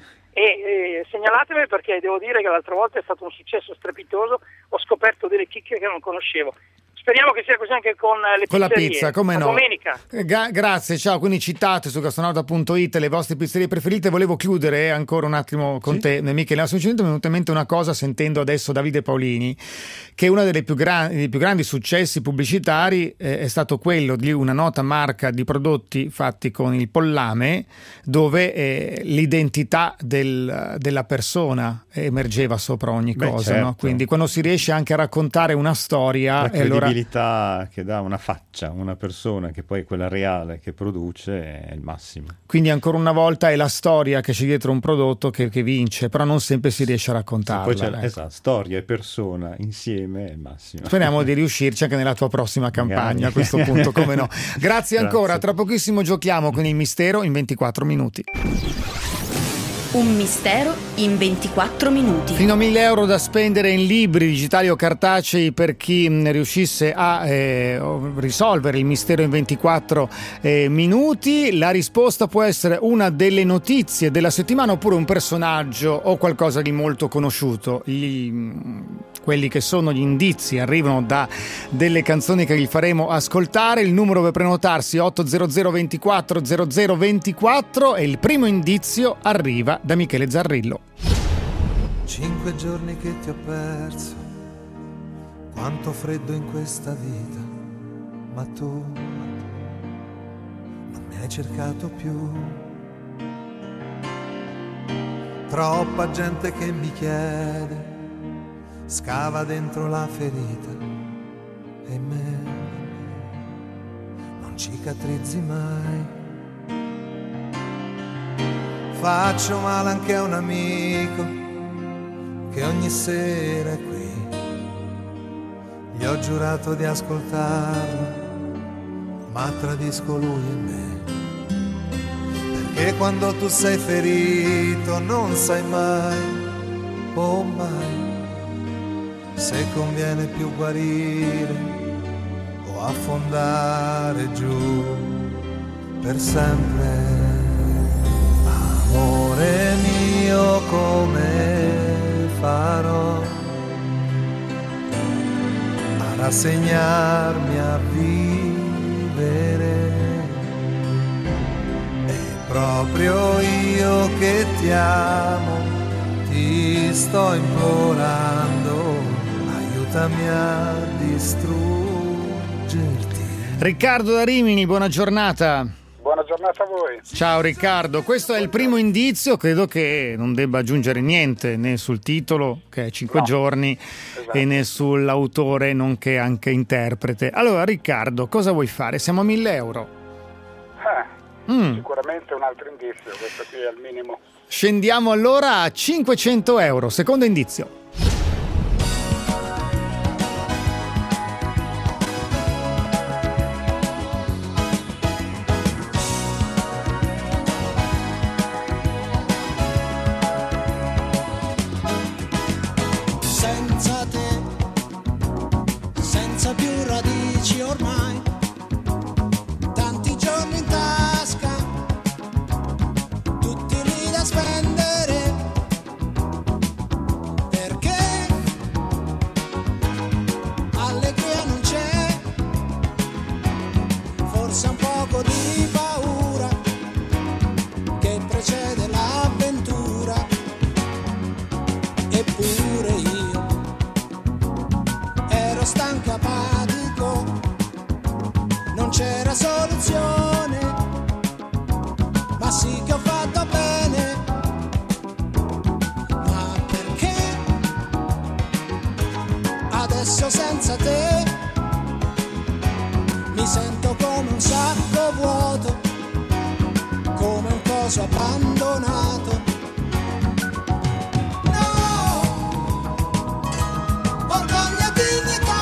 e segnalatemi, perché devo dire che l'altra volta è stato un successo strepitoso, ho scoperto delle chicche che non conoscevo. Speriamo che sia così anche con le pizzerie. Con la pizza, come no. Domenica. Grazie, ciao. Quindi citate su gastronauta.it le vostre pizzerie preferite. Volevo chiudere ancora un attimo con te, Michele. Assolutamente mi è venuta in mente una cosa sentendo adesso Davide Paolini, che uno dei più grandi successi pubblicitari è stato quello di una nota marca di prodotti fatti con il pollame, dove l'identità della persona emergeva sopra ogni cosa. Certo. No? Quindi quando si riesce anche a raccontare una storia, allora che dà una faccia, una persona che poi è quella reale che produce, è il massimo. Quindi ancora una volta è la storia che c'è dietro un prodotto che vince, però non sempre si riesce a raccontarla. Poi c'è esatto, storia e persona insieme è il massimo. Speriamo di riuscirci anche nella tua prossima campagna a questo punto, come no. Grazie ancora, tra pochissimo giochiamo con il mistero in 24 minuti. Un mistero in 24 minuti. Fino a 1.000 euro da spendere in libri digitali o cartacei per chi riuscisse a risolvere il mistero in 24 minuti. La risposta può essere una delle notizie della settimana oppure un personaggio o qualcosa di molto conosciuto. Quelli che sono gli indizi arrivano da delle canzoni che vi faremo ascoltare. Il numero per prenotarsi 800 24 0024 e il primo indizio arriva da Michele Zarrillo. 5 giorni che ti ho perso, quanto freddo in questa vita, ma tu non mi hai cercato più. Troppa gente che mi chiede, scava dentro la ferita e me non cicatrizzi mai. Faccio male anche a un amico che ogni sera è qui. Gli ho giurato di ascoltarlo, ma tradisco lui e me. Perché quando tu sei ferito non sai mai, oh mai, se conviene più guarire o affondare giù per sempre. Amore mio, come farò a rassegnarmi a vivere? È proprio io che ti amo, ti sto implorando, aiutami a distruggerti. Riccardo da Rimini, buona giornata. Buona giornata a voi. Ciao Riccardo, questo è il primo indizio, credo che non debba aggiungere niente né sul titolo, che è 5 giorni, esatto, e né sull'autore, nonché anche interprete. Allora Riccardo, cosa vuoi fare? Siamo a 1.000 euro. Sicuramente un altro indizio, questo qui è al minimo. Scendiamo allora a 500 euro, secondo indizio. Ormai tanti giorni in tasca, tutti lì da spendere, perché allegria non c'è, forse un poco di paura che precede l'avventura, eppure io ero stanco, apatico, non c'era soluzione, ma sì che ho fatto bene. Ma perché adesso senza te mi sento come un sacco vuoto, come un coso abbandonato? No, orgoglio e dignità,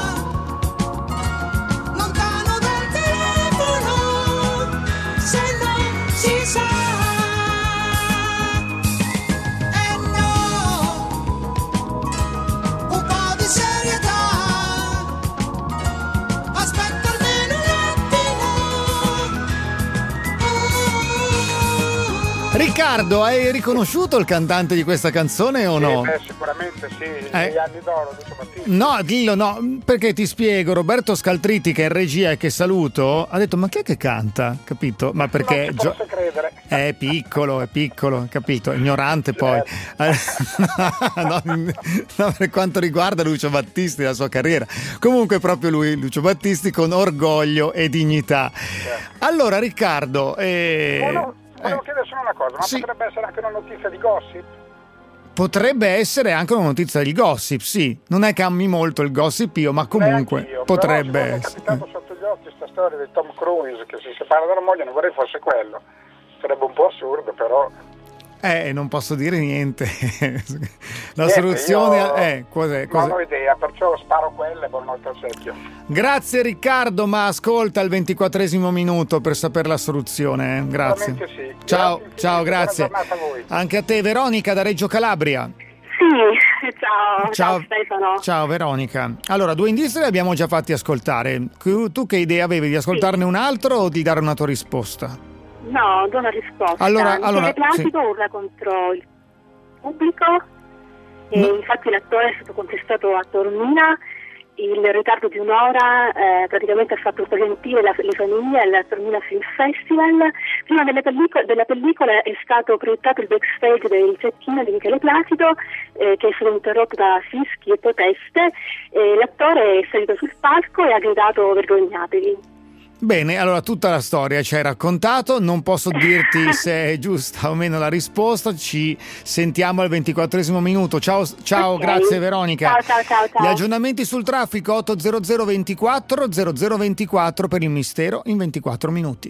Riccardo, hai riconosciuto il cantante di questa canzone o no? Sicuramente sì, negli anni d'oro, Lucio Battisti. No, dillo no, perché ti spiego, Roberto Scaltritti, che è in regia e che saluto, ha detto ma chi è che canta? Capito? Ma perché non ci posso credere. è piccolo, capito? Ignorante poi. No, per quanto riguarda Lucio Battisti, la sua carriera. Comunque proprio lui, Lucio Battisti, con orgoglio e dignità. Allora Riccardo, volevo chiedere solo una cosa, ma sì, potrebbe essere anche una notizia di gossip? Potrebbe essere anche una notizia di gossip, sì. Non è che ami molto il gossip io, ma comunque io, potrebbe essere. Mi è capitato sotto gli occhi questa storia di Tom Cruise che si separa dalla moglie, non vorrei fosse quello. Sarebbe un po' assurdo, però... non posso dire niente. La soluzione è cos'è? Non ho idea, perciò sparo quelle e buonanotte al secchio. Grazie Riccardo, ma ascolta il 24esimo minuto per sapere la soluzione. Grazie. Sì. Ciao, grazie. Buona giornata a voi. Anche a te Veronica da Reggio Calabria. Sì, ciao Stefano. Ciao Veronica. Allora, 2 indizi li abbiamo già fatti ascoltare. Tu che idea avevi, di ascoltarne un altro o di dare una tua risposta? No, do una risposta. Allora, Michele Placido urla contro il pubblico e infatti l'attore è stato contestato a Taormina. Il ritardo di un'ora praticamente ha fatto sentire le famiglie al Taormina Film Festival. Prima della pellicola è stato proiettato il backstage del check-in di Michele Placido che è stato interrotto da fischi e proteste. L'attore è salito sul palco e ha gridato vergognatevi. Bene, allora tutta la storia ci hai raccontato, non posso dirti se è giusta o meno la risposta, ci sentiamo al 24esimo minuto. Ciao, okay. Grazie Veronica. Ciao. Gli aggiornamenti sul traffico 800 24 0024 per il mistero in 24 minuti.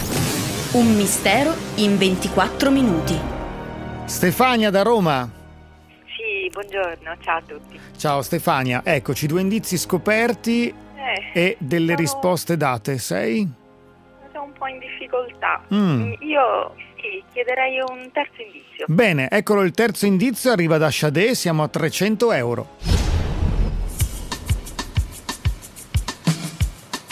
Un mistero in 24 minuti. Stefania da Roma. Sì, buongiorno, ciao a tutti. Ciao Stefania, eccoci 2 indizi scoperti e delle risposte date. Sei? Sono un po' in difficoltà. Io chiederei un terzo indizio. Bene, eccolo il terzo indizio, arriva da Sade, siamo a 300 euro.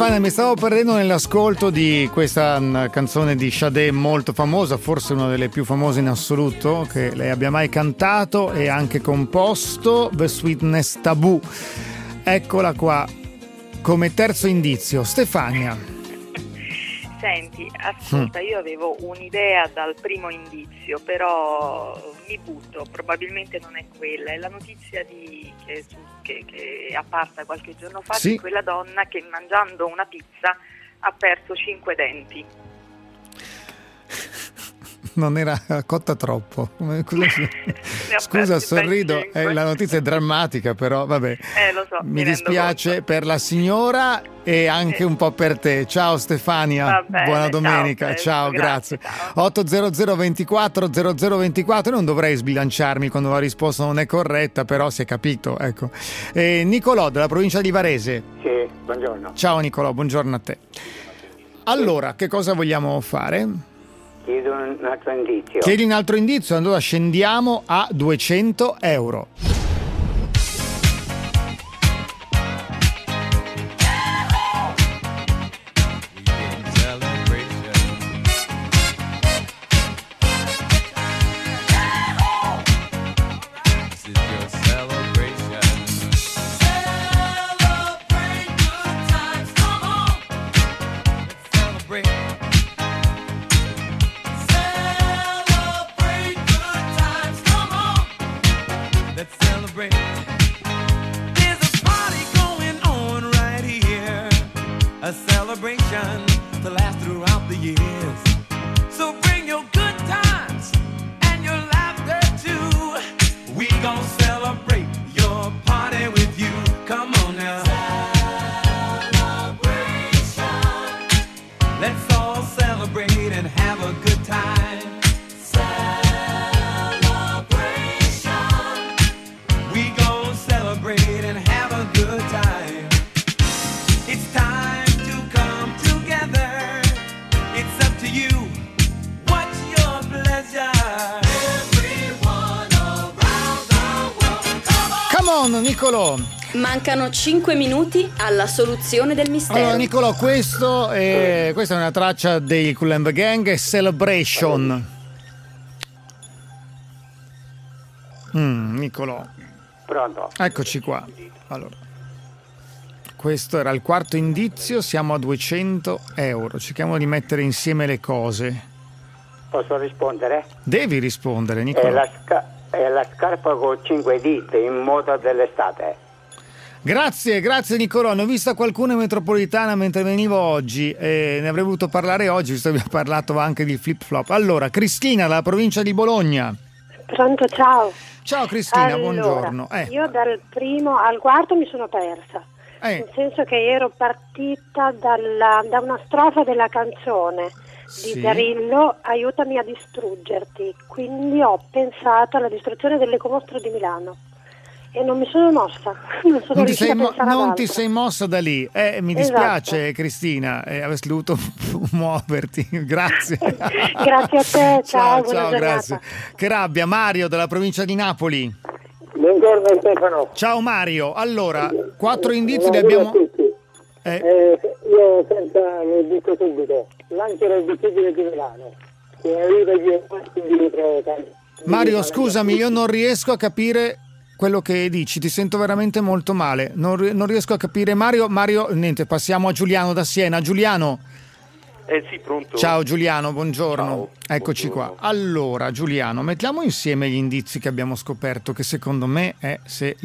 Stefania, mi stavo perdendo nell'ascolto di questa canzone di Sade molto famosa, forse una delle più famose in assoluto che lei abbia mai cantato e anche composto, The Sweetness Taboo. Eccola qua come terzo indizio. Stefania. Senti, ascolta, io avevo un'idea dal primo indizio, però mi butto, probabilmente non è quella, è la notizia che è apparsa qualche giorno fa, sì, di quella donna che mangiando una pizza ha perso 5 denti. Non era cotta troppo. Scusa, sorrido, la notizia è drammatica, però vabbè. Lo so, mi dispiace per la signora e anche un po' per te. Ciao Stefania, bene, buona domenica. Ciao, grazie. 800 24 0024. Non dovrei sbilanciarmi quando la risposta non è corretta, però si è capito, ecco. Nicolò della provincia di Varese. Sì, buongiorno. Ciao Nicolò, buongiorno a te. Allora, che cosa vogliamo fare? Chiedo un altro indizio. Chiedi un altro indizio, allora scendiamo a 200 euro. Nicolò. Mancano 5 minuti alla soluzione del mistero. Allora Nicolò, questa è una traccia dei Kool and the Gang, Celebration. Nicolò. Pronto. Eccoci qua. Allora, questo era il quarto indizio, siamo a 200 euro. Cerchiamo di mettere insieme le cose. Posso rispondere? Devi rispondere, Nicolò. È la scarpa con 5 dita in moda dell'estate. Grazie Nicolò. Ne ho vista qualcuna in metropolitana mentre venivo oggi e ne avrei voluto parlare oggi, visto che abbiamo parlato anche di flip flop. Allora, Cristina dalla provincia di Bologna. Pronto, ciao. Ciao Cristina, allora, buongiorno. Io dal primo al quarto mi sono persa, nel senso che ero partita da una strofa della canzone di Darillo, Aiutami a distruggerti, quindi ho pensato alla distruzione dell'Ecomostro di Milano e non mi sono mossa, non ti sei mossa da lì, mi dispiace, esatto. Cristina, avresti dovuto muoverti. Grazie. Grazie a te, ciao grazie. Che rabbia. Mario dalla provincia di Napoli. Buongiorno Stefano. Ciao Mario, allora 4 indizi li abbiamo. Io lo dico subito, L'Angelo Invisibile di Milano, che arriva dietro. Mario, scusami, io non riesco a capire quello che dici, ti sento veramente molto male, non riesco a capire. Mario, niente, passiamo a Giuliano da Siena. Giuliano. Sì, pronto. Ciao Giuliano, buongiorno. Ciao, eccoci buongiorno. Qua. Allora, Giuliano, mettiamo insieme gli indizi che abbiamo scoperto, che secondo me è se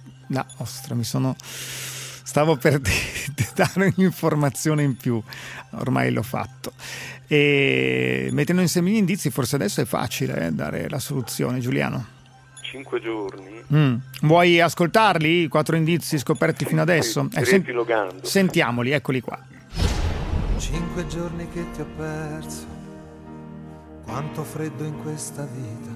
stavo per dare un'informazione in più, ormai l'ho fatto. E mettendo insieme gli indizi, forse adesso è facile dare la soluzione, Giuliano. 5 giorni. Vuoi ascoltarli, i 4 indizi scoperti fino adesso? Riepilogando. Sentiamoli, eccoli qua. 5 giorni che ti ho perso, quanto freddo in questa vita.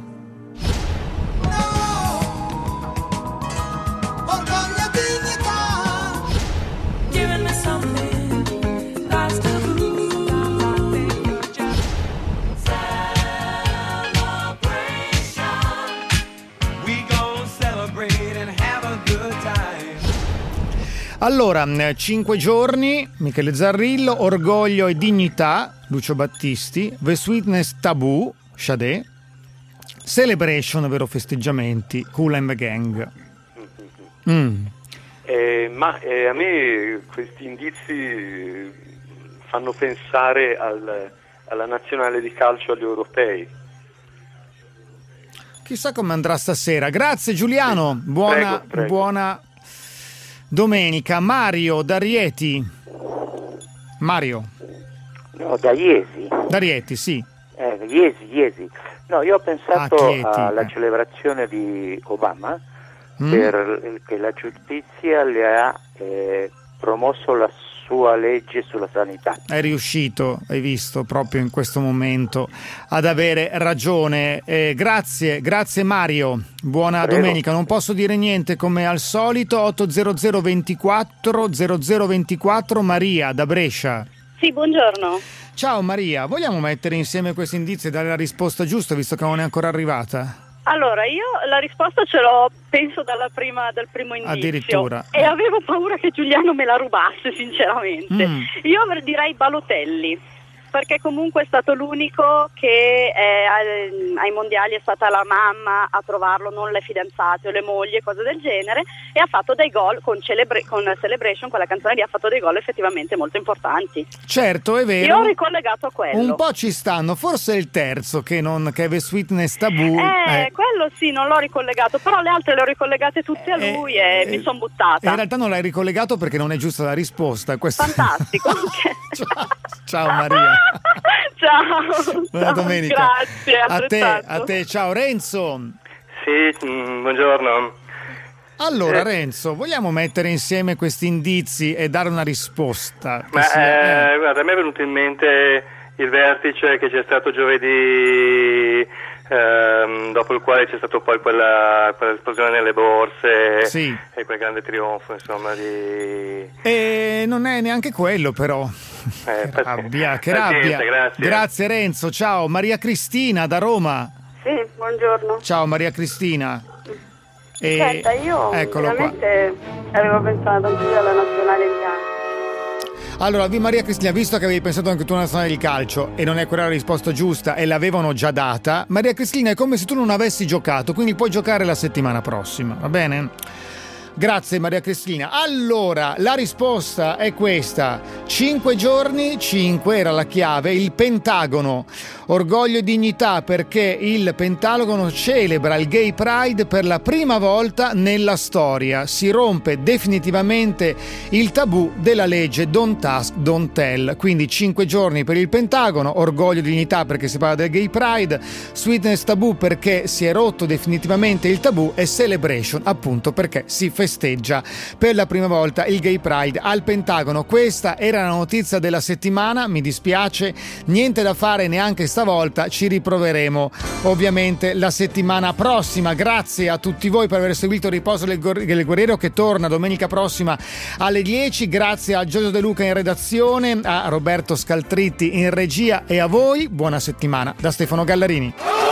Allora, 5 giorni, Michele Zarrillo, Orgoglio e dignità, Lucio Battisti, The Sweetness Taboo, Sade, Celebration, ovvero festeggiamenti, Kool and the Gang. Ma a me questi indizi fanno pensare alla nazionale di calcio agli europei. Chissà come andrà stasera. Grazie Giuliano, buona domenica. Mario da Rieti. Mario. No, da Iesi. Da Rieti, sì. Iesi. No, io ho pensato alla celebrazione di Obama perché la giustizia le ha promosso la sua legge sulla sanità. È riuscito, hai visto, proprio in questo momento ad avere ragione. Grazie Mario, buona domenica. Non posso dire niente come al solito. 800 24 0024. Maria da Brescia. Sì, buongiorno. Ciao Maria, vogliamo mettere insieme questi indizi e dare la risposta giusta, visto che non è ancora arrivata? Allora, io la risposta ce l'ho, penso, dal primo indizio. Addirittura. E avevo paura che Giuliano me la rubasse, sinceramente. Io direi Balotelli, perché comunque è stato l'unico che ai mondiali è stata la mamma a trovarlo, non le fidanzate o le mogli e cose del genere, e ha fatto dei gol con Celebration, quella canzone lì, ha fatto dei gol effettivamente molto importanti. Certo, è vero. Io ho ricollegato a quello. Un po' ci stanno, forse è il terzo che è The Sweetness Taboo. Quello sì, non l'ho ricollegato, però le altre le ho ricollegate tutte a lui e mi sono buttata. In realtà non l'hai ricollegato perché non è giusta la risposta. Fantastico. Ciao Maria. Ciao. Buona domenica. Grazie. A te. Ciao Renzo. Sì, buongiorno. Allora Renzo, vogliamo mettere insieme questi indizi e dare una risposta? Guarda, a me è venuto in mente il vertice che c'è stato giovedì, dopo il quale c'è stato poi quella esplosione nelle borse, sì, e quel grande trionfo, insomma, di... E non è neanche quello, però. Che rabbia. Grazie Renzo, ciao. Maria Cristina da Roma. Sì, buongiorno. Ciao Maria Cristina. Senta, io veramente avevo pensato anche alla nazionale di calcio. Allora, Maria Cristina, visto che avevi pensato anche tu alla nazionale di calcio e non è quella la risposta giusta e l'avevano già data, Maria Cristina, è come se tu non avessi giocato, quindi puoi giocare la settimana prossima, va bene? Grazie Maria Cristina. Allora, la risposta è questa: 5 giorni, 5 era la chiave, il Pentagono. Orgoglio e dignità, perché il Pentagono celebra il Gay Pride per la prima volta nella storia. Si rompe definitivamente il tabù della legge Don't Ask, Don't Tell. Quindi 5 giorni per il Pentagono, orgoglio e dignità perché si parla del Gay Pride, Sweetness Taboo perché si è rotto definitivamente il tabù e Celebration appunto perché si festeggia per la prima volta il Gay Pride al Pentagono. Questa era la notizia della settimana, mi dispiace, niente da fare neanche stavolta, ci riproveremo ovviamente la settimana prossima. Grazie a tutti voi per aver seguito il Riposo del Guerriero, che torna domenica prossima alle 10. Grazie a Giorgio De Luca in redazione, a Roberto Scaltritti in regia e a voi buona settimana da Stefano Gallarini.